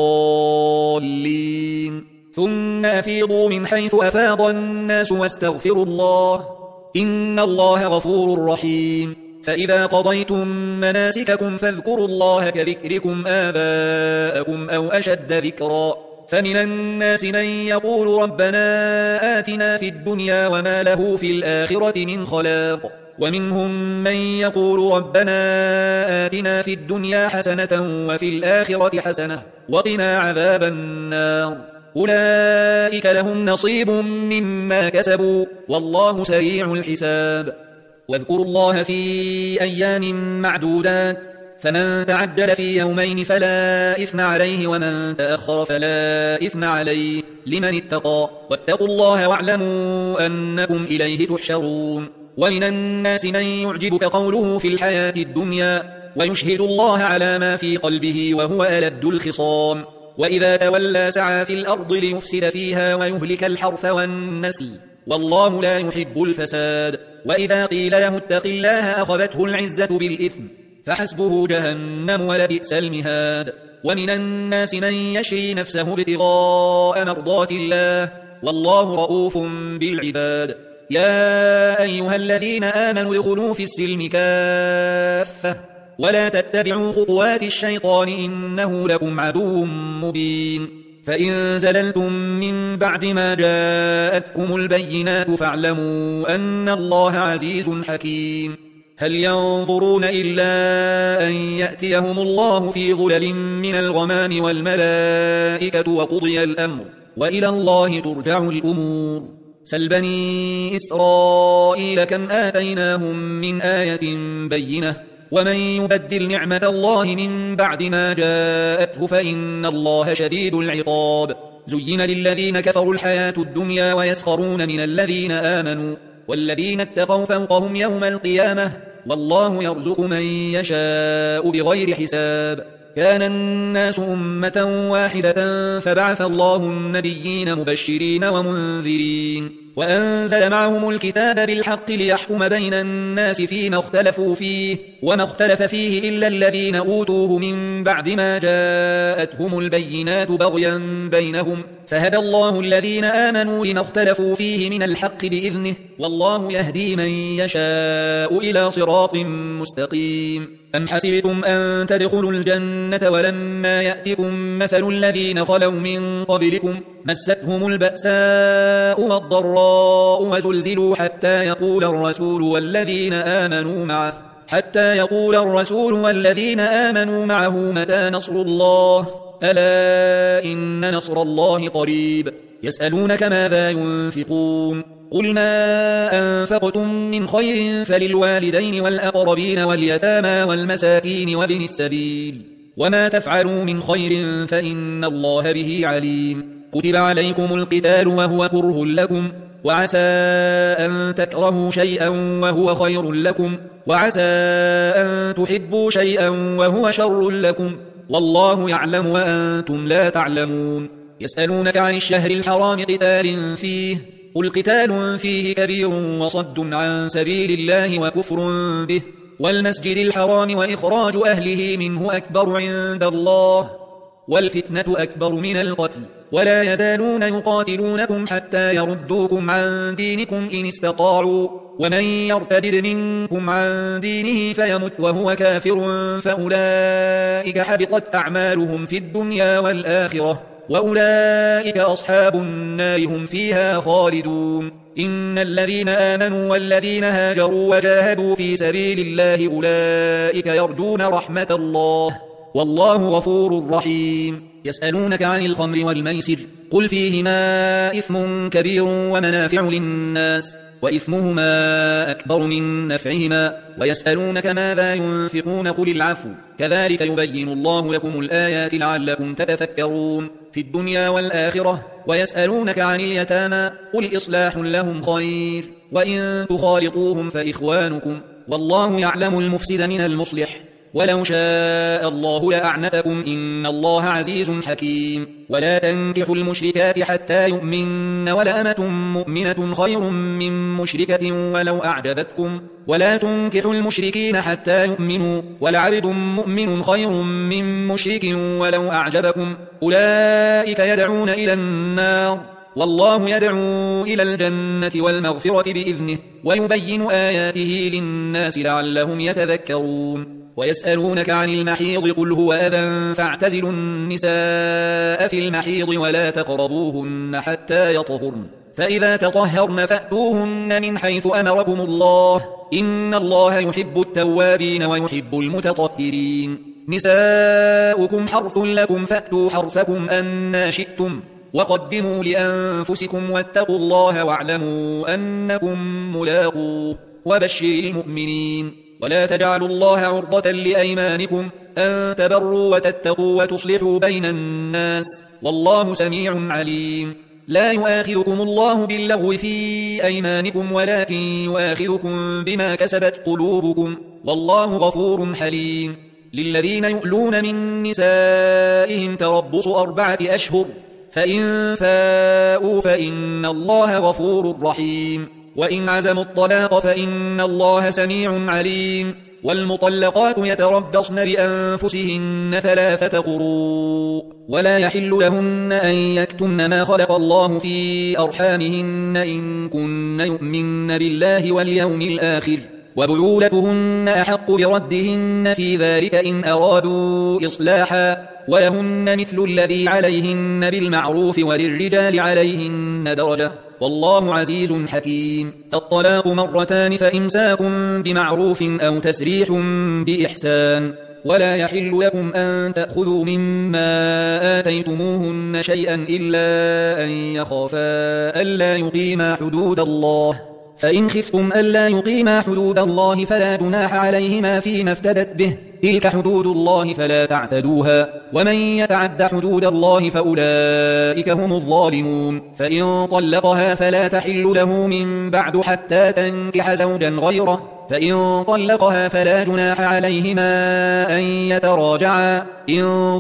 الضالين. ثم أفيضوا من حيث أفاض الناس واستغفروا الله إن الله غفور رحيم. فإذا قضيتم مناسككم فاذكروا الله كذكركم آباءكم أو أشد ذكرا، فمن الناس من يقول ربنا آتنا في الدنيا وما له في الآخرة من خلاق، ومنهم من يقول ربنا آتنا في الدنيا حسنة وفي الآخرة حسنة وقنا عذاب النار. أولئك لهم نصيب مما كسبوا والله سريع الحساب. واذكروا الله في أيام معدودات، فمن تعجل في يومين فلا إثم عليه، ومن تأخر فلا إثم عليه لمن اتقى، واتقوا الله واعلموا أنكم إليه تحشرون. ومن الناس من يعجبك قوله في الحياة الدنيا ويشهد الله على ما في قلبه وهو ألد الخصام، وإذا تولى سعى في الأرض ليفسد فيها ويهلك الحرث والنسل والله لا يحب الفساد. وإذا قيل له اتق الله أخذته العزة بالإثم فحسبه جهنم ولبئس المهاد. ومن الناس من يشري نفسه ابتغاء مرضات الله والله رؤوف بالعباد. يا أيها الذين آمنوا ادخلوا في السلم كافة ولا تتبعوا خطوات الشيطان إنه لكم عدو مبين. فإن زللتم من بعد ما جاءتكم البينات فاعلموا أن الله عزيز حكيم. هل ينظرون إلا أن يأتيهم الله في ظلل من الغمام والملائكة وقضي الأمر وإلى الله ترجع الأمور. سل بني إسرائيل كم آتيناهم من آية بينة ومن يبدل نعمة الله من بعد ما جاءته فإن الله شديد العقاب. زين للذين كفروا الحياة الدنيا ويسخرون من الذين آمنوا والذين اتقوا فوقهم يوم القيامة والله يرزق من يشاء بغير حساب. كان الناس أمة واحدة فبعث الله النبيين مبشرين ومنذرين وأنزل معهم الكتاب بالحق ليحكم بين الناس فيما اختلفوا فيه وما اختلف فيه إلا الذين أوتوه من بعد ما جاءتهم البينات بغيا بينهم فهدى الله الذين آمنوا لما اختلفوا فيه من الحق بإذنه والله يهدي من يشاء إلى صراط مستقيم. أم حسبتم أن تدخلوا الجنة ولما يأتكم مثل الذين خلوا من قبلكم مستهم البأساء والضراء وزلزلوا حتى يقول الرسول والذين آمنوا معه متى نصر الله ألا إن نصر الله قريب. يسألونك ماذا ينفقون قل ما أنفقتم من خير فللوالدين والأقربين واليتامى والمساكين وابن السبيل وما تفعلوا من خير فإن الله به عليم. كتب عليكم القتال وهو كره لكم وعسى أن تكرهوا شيئا وهو خير لكم وعسى أن تحبوا شيئا وهو شر لكم والله يعلم وأنتم لا تعلمون. يسألونك عن الشهر الحرام قتال فيه قل قتال فيه كبير وصد عن سبيل الله وكفر به والمسجد الحرام وإخراج أهله منه أكبر عند الله والفتنة أكبر من القتل ولا يزالون يقاتلونكم حتى يردوكم عن دينكم إن استطاعوا ومن يرتد منكم عن دينه فيمت وهو كافر فأولئك حبطت أعمالهم في الدنيا والآخرة وأولئك أصحاب النار هم فيها خالدون. إن الذين آمنوا والذين هاجروا وجاهدوا في سبيل الله أولئك يرجون رحمة الله والله غفور رحيم. يسألونك عن الخمر والميسر قل فيهما إثم كبير ومنافع للناس وإثمهما أكبر من نفعهما ويسألونك ماذا ينفقون قل العفو كذلك يبين الله لكم الآيات لعلكم تتفكرون في الدنيا والآخرة. ويسألونك عن اليتامى قل إصلاح لهم خير وإن تخالطوهم فإخوانكم والله يعلم المفسد من المصلح ولو شاء الله لأعنتكم إن الله عزيز حكيم. ولا تنكحوا المشركات حتى يؤمن ولأمة مؤمنة خير من مشركة ولو أعجبتكم ولا تنكحوا المشركين حتى يؤمنوا ولعبد مؤمن خير من مشرك ولو أعجبكم أولئك يدعون إلى النار والله يدعو إلى الجنة والمغفرة بإذنه ويبين آياته للناس لعلهم يتذكرون. ويسألونك عن المحيض قل هو أذى فاعتزلوا النساء في المحيض ولا تقربوهن حتى يطهرن فإذا تطهرن فأتوهن من حيث أمركم الله إن الله يحب التوابين ويحب المتطهرين. نساؤكم حرث لكم فأتوا حرثكم أنى شئتم وقدموا لأنفسكم واتقوا الله واعلموا أنكم ملاقوه وبشر المؤمنين. ولا تجعلوا الله عرضة لأيمانكم أن تبروا وتتقوا وتصلحوا بين الناس والله سميع عليم. لا يؤاخذكم الله باللغو في أيمانكم ولكن يؤاخذكم بما كسبت قلوبكم والله غفور حليم. للذين يؤلون من نسائهم تربص 4 أشهر فإن فاءوا فإن الله غفور رحيم. وإن عزموا الطلاق فإن الله سميع عليم. والمطلقات يتربصن بأنفسهن 3 قروء ولا يحل لهن أن يكتمن ما خلق الله في أرحامهن إن كن يؤمن بالله واليوم الآخر وبعولتهن أحق بردهن في ذلك إن أرادوا إصلاحا ولهن مثل الذي عليهن بالمعروف وللرجال عليهن درجة والله عزيز حكيم. الطلاق 2 فإمساك بمعروف أو تسريح بإحسان ولا يحل لكم أن تأخذوا مما آتيتموهن شيئا إلا أن يخافا ألا يقيما حدود الله فإن خفتم ألا يقيما حدود الله فلا جناح عليهما فيما افتدت به تلك حدود الله فلا تعتدوها ومن يتعد حدود الله فأولئك هم الظالمون. فإن طلقها فلا تحل له من بعد حتى تنكح زوجا غيره فإن طلقها فلا جناح عليهما أن يتراجعا إن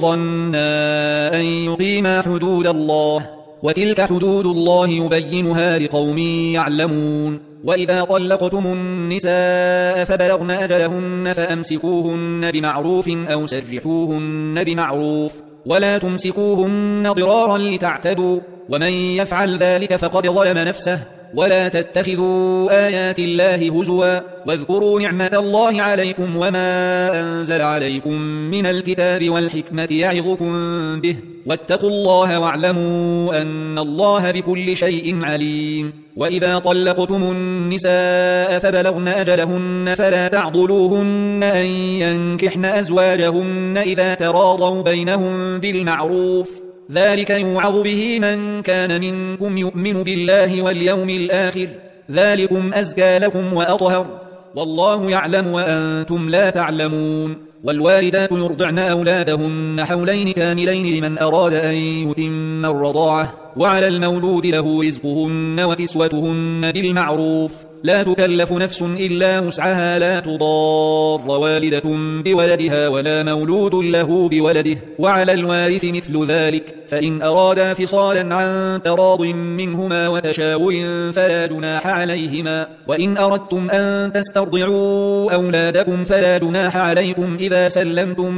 ظنا أن يقيما حدود الله وتلك حدود الله يبينها لقوم يعلمون. وإذا طلقتم النساء فبلغن أجلهن فأمسكوهن بمعروف أو سرحوهن بمعروف ولا تمسكوهن ضرارا لتعتدوا ومن يفعل ذلك فقد ظلم نفسه. ولا تتخذوا آيات الله هزوا واذكروا نعمة الله عليكم وما أنزل عليكم من الكتاب والحكمة يعظكم به واتقوا الله واعلموا أن الله بكل شيء عليم. وإذا طلقتم النساء فبلغن أجلهن فلا تعضلوهن أن ينكحن أزواجهن إذا تراضوا بينهم بالمعروف ذلك يوعظ به من كان منكم يؤمن بالله واليوم الآخر ذلكم أزكى لكم وأطهر والله يعلم وأنتم لا تعلمون والوالدات يرضعن أولادهن حولين كاملين لمن أراد أن يتم الرضاعة وعلى المولود له رزقهن وكسوتهن بالمعروف لا تكلف نفس إلا وسعها لا تضار والدة بولدها ولا مولود له بولده وعلى الوارث مثل ذلك فإن أرادا فصالا عن تراض منهما وتشاور فلا جناح عليهما وإن أردتم أن تسترضعوا أولادكم فلا جناح عليكم إذا سلمتم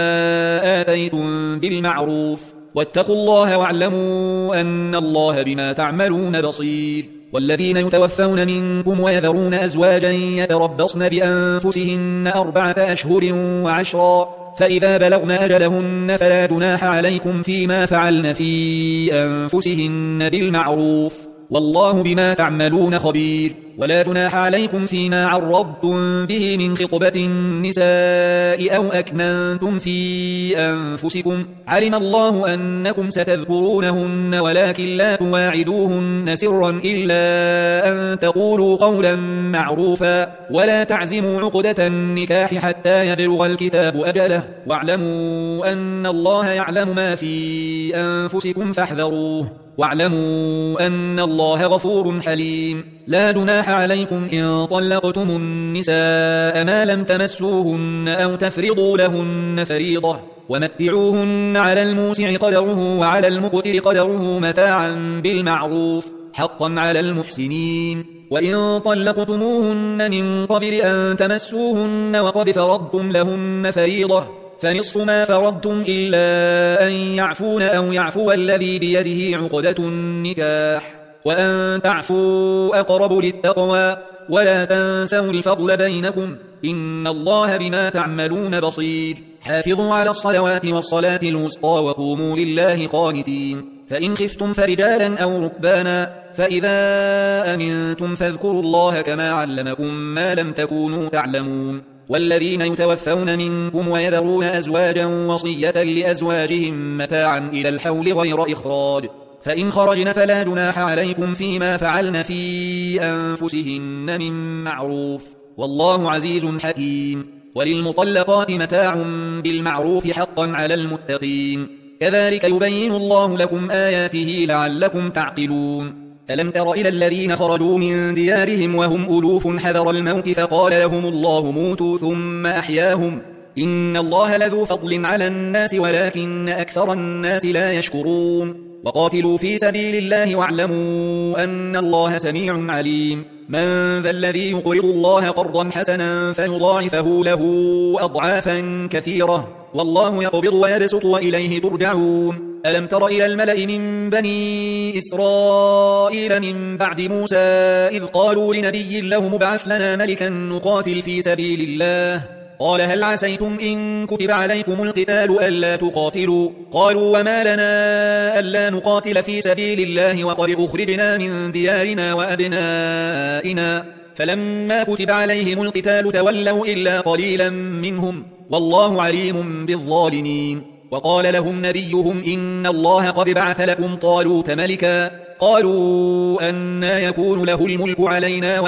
ما آتيتم بالمعروف واتقوا الله واعلموا أن الله بما تعملون بصير والذين يتوفون منكم ويذرون أزواجا يتربصن بأنفسهن 4 أشهر و10 فإذا بلغن أجلهن فلا جناح عليكم فيما فعلن في أنفسهن بالمعروف والله بما تعملون خبير ولا جناح عليكم فيما عرضتم به من خطبة النساء أو أكننتم في أنفسكم علم الله أنكم ستذكرونهن ولكن لا تواعدوهن سرا إلا أن تقولوا قولا معروفا ولا تعزموا عقدة النكاح حتى يبلغ الكتاب أجله واعلموا أن الله يعلم ما في أنفسكم فاحذروه واعلموا أن الله غفور حليم لا جناح عليكم إن طلقتم النساء ما لم تمسوهن أو تفرضوا لهن فريضة ومتعوهن على الموسع قدره وعلى المقتر قدره متاعا بالمعروف حقا على المحسنين وإن طلقتموهن من قبل أن تمسوهن وقد فرضتم لهن فريضة فنصف ما فرضتم إلا أن يعفون أو يعفو الذي بيده عقدة النكاح وأن تعفوا أقرب للتقوى ولا تنسوا الفضل بينكم إن الله بما تعملون بصير حافظوا على الصلوات والصلاة الوسطى وقوموا لله قانتين فإن خفتم فرجالا أو ركبانا فإذا أمنتم فاذكروا الله كما علمكم ما لم تكونوا تعلمون والذين يتوفون منكم ويذرون أزواجا وصية لأزواجهم متاعا إلى الحول غير إخراج فإن خرجن فلا جناح عليكم فيما فعلن في أنفسهن من معروف والله عزيز حكيم وللمطلقات متاع بالمعروف حقا على المتقين كذلك يبين الله لكم آياته لعلكم تعقلون ألم تر إلى الذين خرجوا من ديارهم وهم ألوف حذر الموت فقال لهم الله موتوا ثم أحياهم إن الله لذو فضل على الناس ولكن أكثر الناس لا يشكرون وقاتلوا في سبيل الله واعلموا أن الله سميع عليم من ذا الذي يقرض الله قرضا حسنا فيضاعفه له أضعافا كثيرة والله يقبض ويبسط وإليه ترجعون ألم تر إلى الملأ من بني إسرائيل من بعد موسى إذ قالوا لنبي له مبعث لنا ملكا نقاتل في سبيل الله قال هل عسيتم إن كتب عليكم القتال ألا تقاتلوا قالوا وما لنا ألا نقاتل في سبيل الله وقد أخرجنا من ديارنا وأبنائنا فلما كتب عليهم القتال تولوا إلا قليلا منهم والله عليم بالظالمين وقال لهم نبيهم إن الله قد بعث لكم طالوت ملكا قالوا أنى يكون له الملك علينا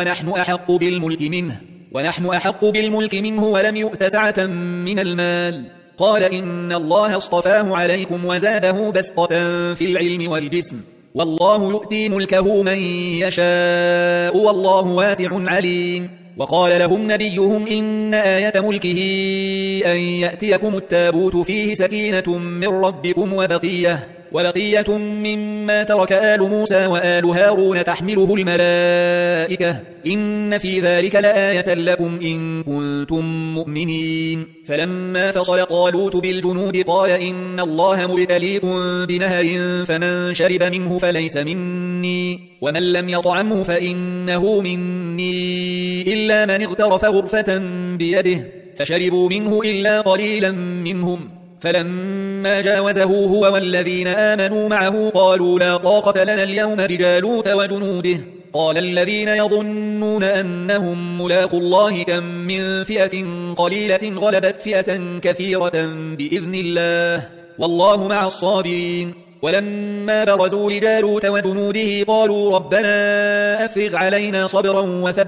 ونحن أحق بالملك منه ولم يؤت سعة من المال قال إن الله اصطفاه عليكم وزاده بسطة في العلم والجسم والله يؤتي ملكه من يشاء والله واسع عليم وقال لهم نبيهم إن آية ملكه أن يأتيكم التابوت فيه سكينة من ربكم وبقية مما ترك آل موسى وآل هارون تحمله الملائكة إن في ذلك لآية لكم إن كنتم مؤمنين فلما فصل طالوت بالجنود قال إن الله مبتليكم بنهر فمن شرب منه فليس مني ومن لم يطعمه فإنه مني إلا من اغترف غرفة بيده فشربوا منه إلا قليلا منهم فلما جاوزه هو والذين آمنوا معه قالوا لا طاقة لنا اليوم بجالوت وجنوده قال الذين يظنون أنهم ملاقوا الله كم من فئة قليلة غلبت فئة كثيرة بإذن الله والله مع الصابرين ولما برزوا لجالوت وجنوده قالوا ربنا أفرغ علينا صبرا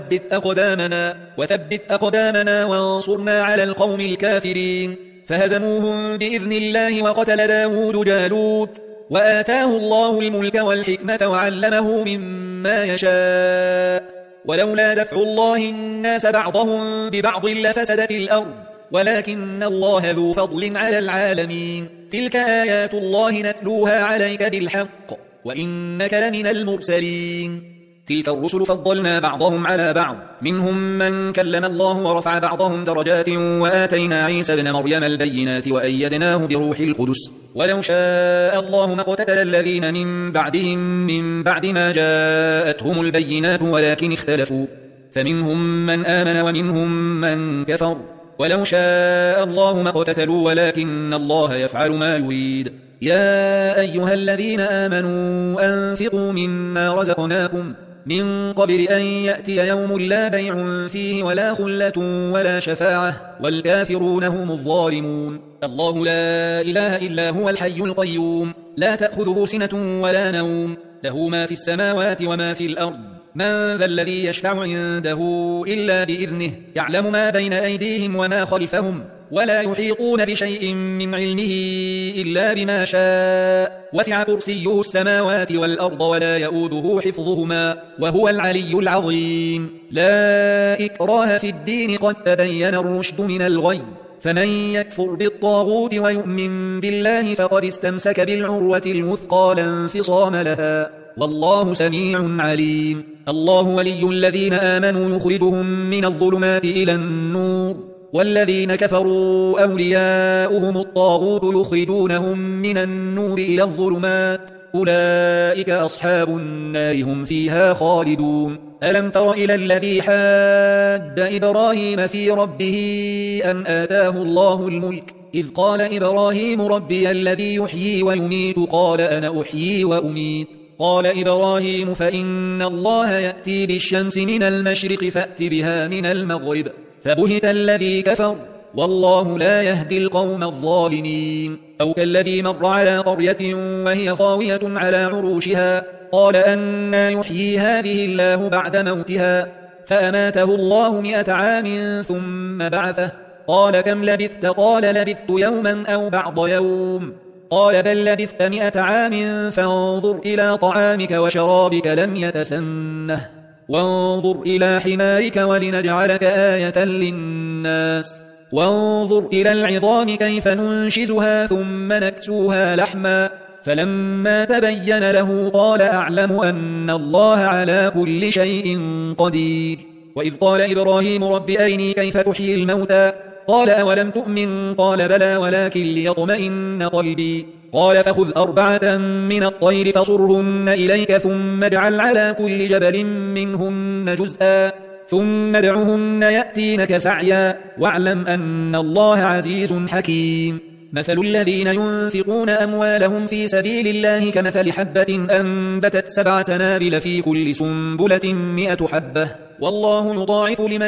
وثبت أقدامنا وانصرنا على القوم الكافرين. فهزموهم بإذن الله وقتل داود جالوت وآتاه الله الملك والحكمة وعلمه مما يشاء. ولولا دفع الله الناس بعضهم ببعض لفسدت الأرض ولكن الله ذو فضل على العالمين. تلك آيات الله نتلوها عليك بالحق وإنك لمن المرسلين. تلك الرسل فضلنا بعضهم على بعض منهم من كلم الله ورفع بعضهم درجات وآتينا عيسى ابن مريم البينات وأيدناه بروح القدس. ولو شاء الله ما اقتتل الذين من بعدهم من بعد ما جاءتهم البينات ولكن اختلفوا فمنهم من آمن ومنهم من كفر. ولو شاء الله ما اقتتلوا ولكن الله يفعل ما يريد. يا أيها الذين آمنوا أنفقوا مما رزقناكم من قبل أن يأتي يوم لا بيع فيه ولا خلة ولا شفاعة والكافرون هم الظالمون. الله لا إله إلا هو الحي القيوم لا تأخذه سنة ولا نوم له ما في السماوات وما في الأرض. من ذا الذي يشفع عنده إلا بإذنه يعلم ما بين أيديهم وما خلفهم ولا يحيطون بشيء من علمه إلا بما شاء. وسع كرسيه السماوات والأرض ولا يؤوده حفظهما وهو العلي العظيم. لا إكراه في الدين قد تبين الرشد من الغي فمن يكفر بالطاغوت ويؤمن بالله فقد استمسك بالعروة الوثقى لا انفصام لها والله سميع عليم. الله ولي الذين آمنوا يخرجهم من الظلمات إلى النور والذين كفروا أولياؤهم الطاغوت يخرجونهم من النور إلى الظلمات أولئك أصحاب النار هم فيها خالدون. ألم تر إلى الذي حاد إبراهيم في ربه أن آتاه الله الملك إذ قال إبراهيم ربي الذي يحيي ويميت قال أنا أحيي وأميت. قال إبراهيم فإن الله يأتي بالشمس من المشرق فأت بها من المغرب فبهت الذي كفر والله لا يهدي القوم الظالمين. أو كالذي مر على قرية وهي خاوية على عروشها قال أنى يحيي هذه الله بعد موتها فأماته الله 100 عام ثم بعثه قال كم لبثت قال لبثت يوما أو بعض يوم قال بل لبثت 100 عام فانظر إلى طعامك وشرابك لم يتسنه وانظر إلى حمارك ولنجعلك آية للناس وانظر إلى العظام كيف ننشزها ثم نكسوها لحما فلما تبين له قال أعلم أن الله على كل شيء قدير. وإذ قال إبراهيم رب أرني كيف تحيي الموتى قال أولم تؤمن قال بلى ولكن ليطمئن قلبي قال فخذ 4 من الطير فصرهن إليك ثم اجعل على كل جبل منهن جزءا ثم ادعهن يأتينك سعيا واعلم أن الله عزيز حكيم. مثل الذين ينفقون أموالهم في سبيل الله كمثل حبة أنبتت 7 سنابل في كل سنبلة 100 حبة والله يضاعف لمن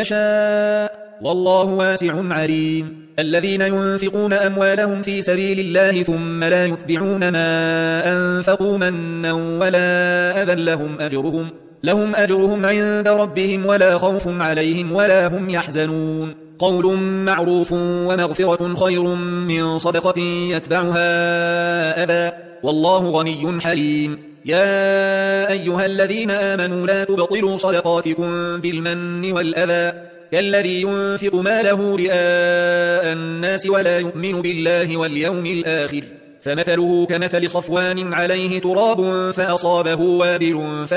يشاء والله واسع عليم. الذين ينفقون أموالهم في سبيل الله ثم لا يتبعون ما أنفقوا منا ولا أذى لهم أجرهم عند ربهم ولا خوف عليهم ولا هم يحزنون. قول معروف ومغفرة خير من صدقة يتبعها أذى والله غني حليم. يا أيها الذين آمنوا لا تبطلوا صدقاتكم بالمن والأذى كالذي ينفق ماله رئاء الناس ولا يؤمن بالله واليوم الآخر فمثله كمثل صفوان عليه تراب فأصابه وابل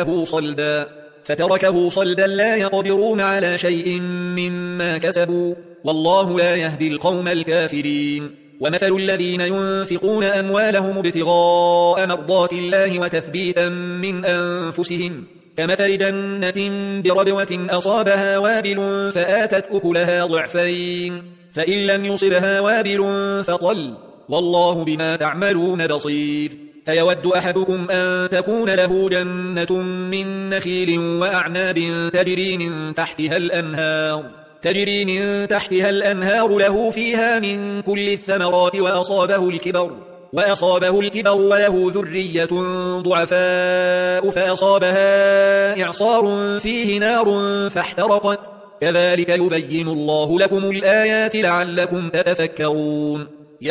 فتركه صلدا لا يقدرون على شيء مما كسبوا والله لا يهدي القوم الكافرين. ومثل الذين ينفقون أموالهم ابتغاء مرضات الله وتثبيتا من أنفسهم كمثل جنة بربوة أصابها وابل فآتت أكلها ضعفين فإن لم يصبها وابل فطل والله بما تعملون بصير. أيود أحدكم أن تكون له جنة من نخيل وأعناب تجري من تحتها الأنهار له فيها من كل الثمرات وأصابه الكبر وله ذرية ضعفاء فأصابها إعصار فيه نار فاحترقت كذلك يبين الله لكم الآيات لعلكم تتفكرون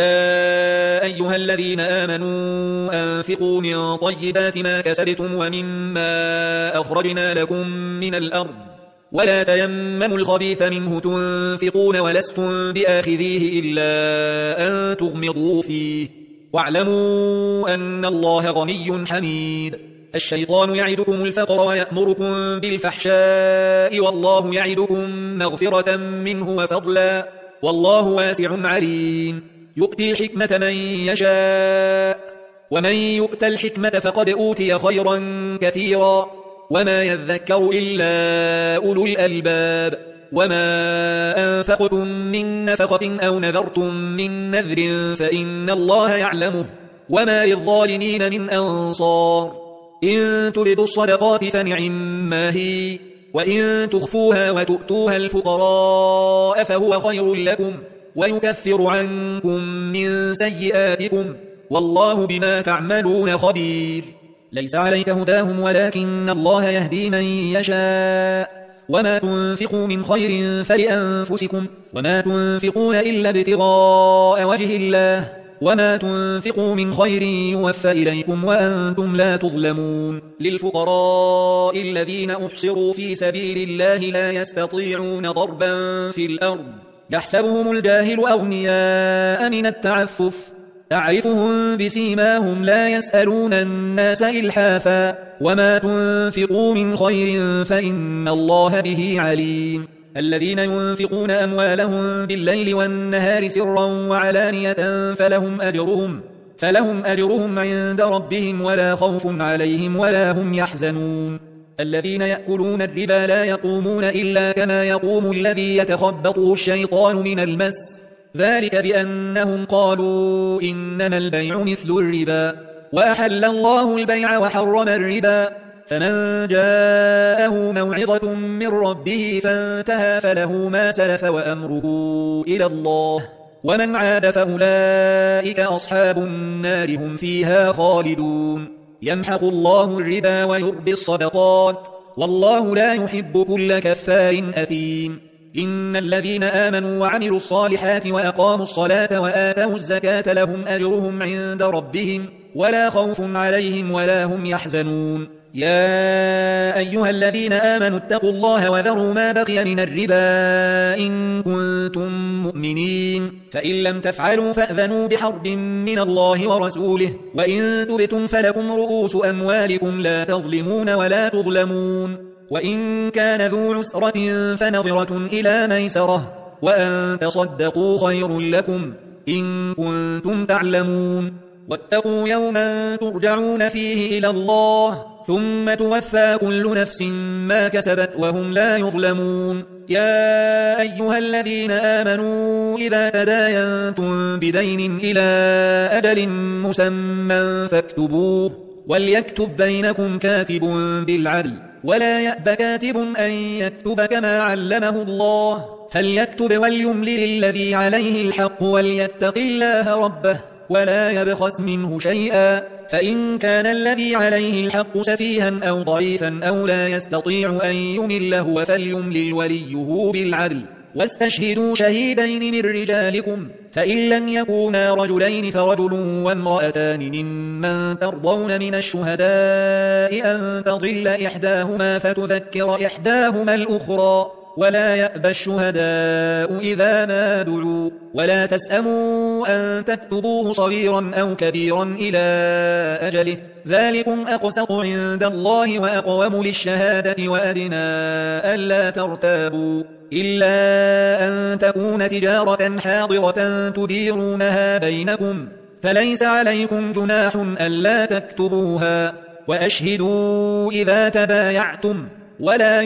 يا أيها الذين آمنوا أنفقوا من طيبات ما كسبتم ومما أخرجنا لكم من الأرض ولا تيمموا الخبيث منه تنفقون ولستم بآخذيه إلا أن تغمضوا فيه واعلموا أن الله غني حميد الشيطان يعدكم الفقر ويأمركم بالفحشاء والله يعدكم مغفرة منه وفضلا والله واسع عليم يؤتي الحكمة من يشاء ومن يؤت الحكمة فقد أوتي خيرا كثيرا وما يذكر إلا أولو الألباب وما أنفقتم من نفقة أو نذرتم من نذر فإن الله يعلمه وما للظالمين من أنصار إن تبدوا الصدقات فنعما هي وإن تخفوها وتؤتوها الفقراء فهو خير لكم ويكفر عنكم من سيئاتكم والله بما تعملون خبير ليس عليك هداهم ولكن الله يهدي من يشاء وما تنفقوا من خير فلأنفسكم وما تنفقون إلا ابتغاء وجه الله وما تنفقوا من خير يوفى إليكم وأنتم لا تظلمون للفقراء الذين أحصروا في سبيل الله لا يستطيعون ضربا في الأرض يحسبهم الجاهل أغنياء من التعفف تعرفهم بسيماهم لا يسألون الناس إلحافا وما تنفقوا من خير فإن الله به عليم الذين ينفقون أموالهم بالليل والنهار سرا وعلانية فلهم أجرهم عند ربهم ولا خوف عليهم ولا هم يحزنون الذين يأكلون الربا لا يقومون إلا كما يقوم الذي يتخبطه الشيطان من المس ذلك بأنهم قالوا إنما البيع مثل الربا وأحل الله البيع وحرم الربا فمن جاءه موعظة من ربه فانتهى فله ما سلف وأمره إلى الله ومن عاد فأولئك أصحاب النار هم فيها خالدون يمحق الله الربا ويربي الصدقات والله لا يحب كل كفار أثيم إن الذين آمنوا وعملوا الصالحات وأقاموا الصلاة وآتوا الزكاة لهم أجرهم عند ربهم ولا خوف عليهم ولا هم يحزنون يا أيها الذين آمنوا اتقوا الله وذروا ما بقي من الربا إن كنتم مؤمنين فإن لم تفعلوا فأذنوا بحرب من الله ورسوله وإن تبتم فلكم رؤوس أموالكم لا تظلمون ولا تظلمون وإن كان ذو عسرة فنظرة إلى ميسرة وأن تصدقوا خير لكم إن كنتم تعلمون واتقوا يوما ترجعون فيه إلى الله ثم توفى كل نفس ما كسبت وهم لا يظلمون يا أيها الذين آمنوا إذا تداينتم بدين إلى أجل مسمى فاكتبوه وليكتب بينكم كاتب بالعدل ولا يأب كاتب أن يكتب كما علمه الله فليكتب وليملل الذي عليه الحق وليتق الله ربه ولا يبخس منه شيئا فإن كان الذي عليه الحق سفيها أو ضعيفا أو لا يستطيع أن يمله فليملل وليه بالعدل واستشهدوا شهيدين من رجالكم فإن لم يكونا رجلين فرجل وامرأتان ممن ترضون من الشهداء أن تضل إحداهما فتذكر إحداهما الأخرى ولا يأبى الشهداء إذا ما دعوا ولا تسأموا أن تكتبوه صغيرا أو كبيرا إلى أجله ذلكم أقسط عند الله وأقوم للشهادة وأدنى ألا ترتابوا إلا أن تكون تجارة حاضرة تديرونها بينكم فليس عليكم جناح ألا تكتبوها وأشهدوا إذا تبايعتم ولا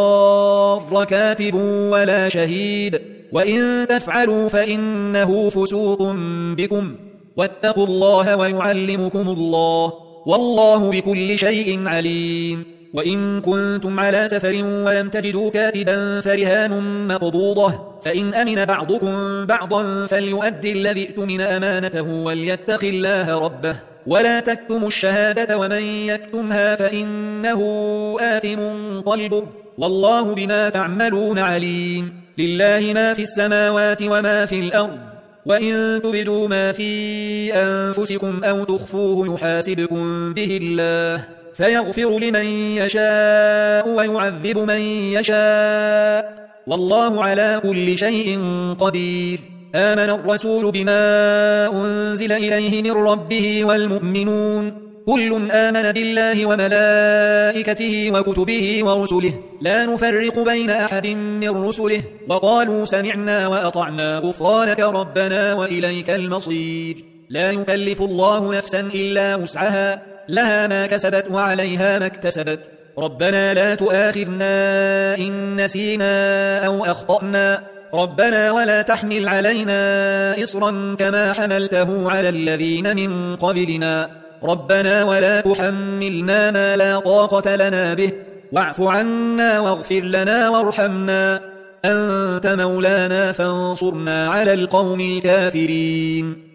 يضار كاتب ولا شهيد وإن تفعلوا فإنه فسوق بكم واتقوا الله ويعلمكم الله والله بكل شيء عليم وإن كنتم على سفر ولم تجدوا كاتبا فرهان مقبوضة، فإن أمن بعضكم بعضا فليؤدي الذي اؤتمن أمانته وليتق الله ربه ولا تكتموا الشهادة ومن يكتمها فإنه آثم قلبه والله بما تعملون عليم. لله ما في السماوات وما في الأرض، وإن تبدوا ما في أنفسكم أو تخفوه يحاسبكم به الله فيغفر لمن يشاء ويعذب من يشاء والله على كل شيء قدير. آمن الرسول بما أنزل إليه من ربه والمؤمنون كل آمن بالله وملائكته وكتبه ورسله لا نفرق بين أحد من رسله وقالوا سمعنا وأطعنا غفرانك ربنا وإليك المصير. لا يكلف الله نفسا إلا وسعها لها ما كسبت وعليها ما اكتسبت ربنا لا تؤاخذنا إن نسينا أو أخطأنا ربنا ولا تحمل علينا إصرا كما حملته على الذين من قبلنا ربنا ولا تحملنا ما لا طاقة لنا به واعف عنا واغفر لنا وارحمنا أنت مولانا فانصرنا على القوم الكافرين.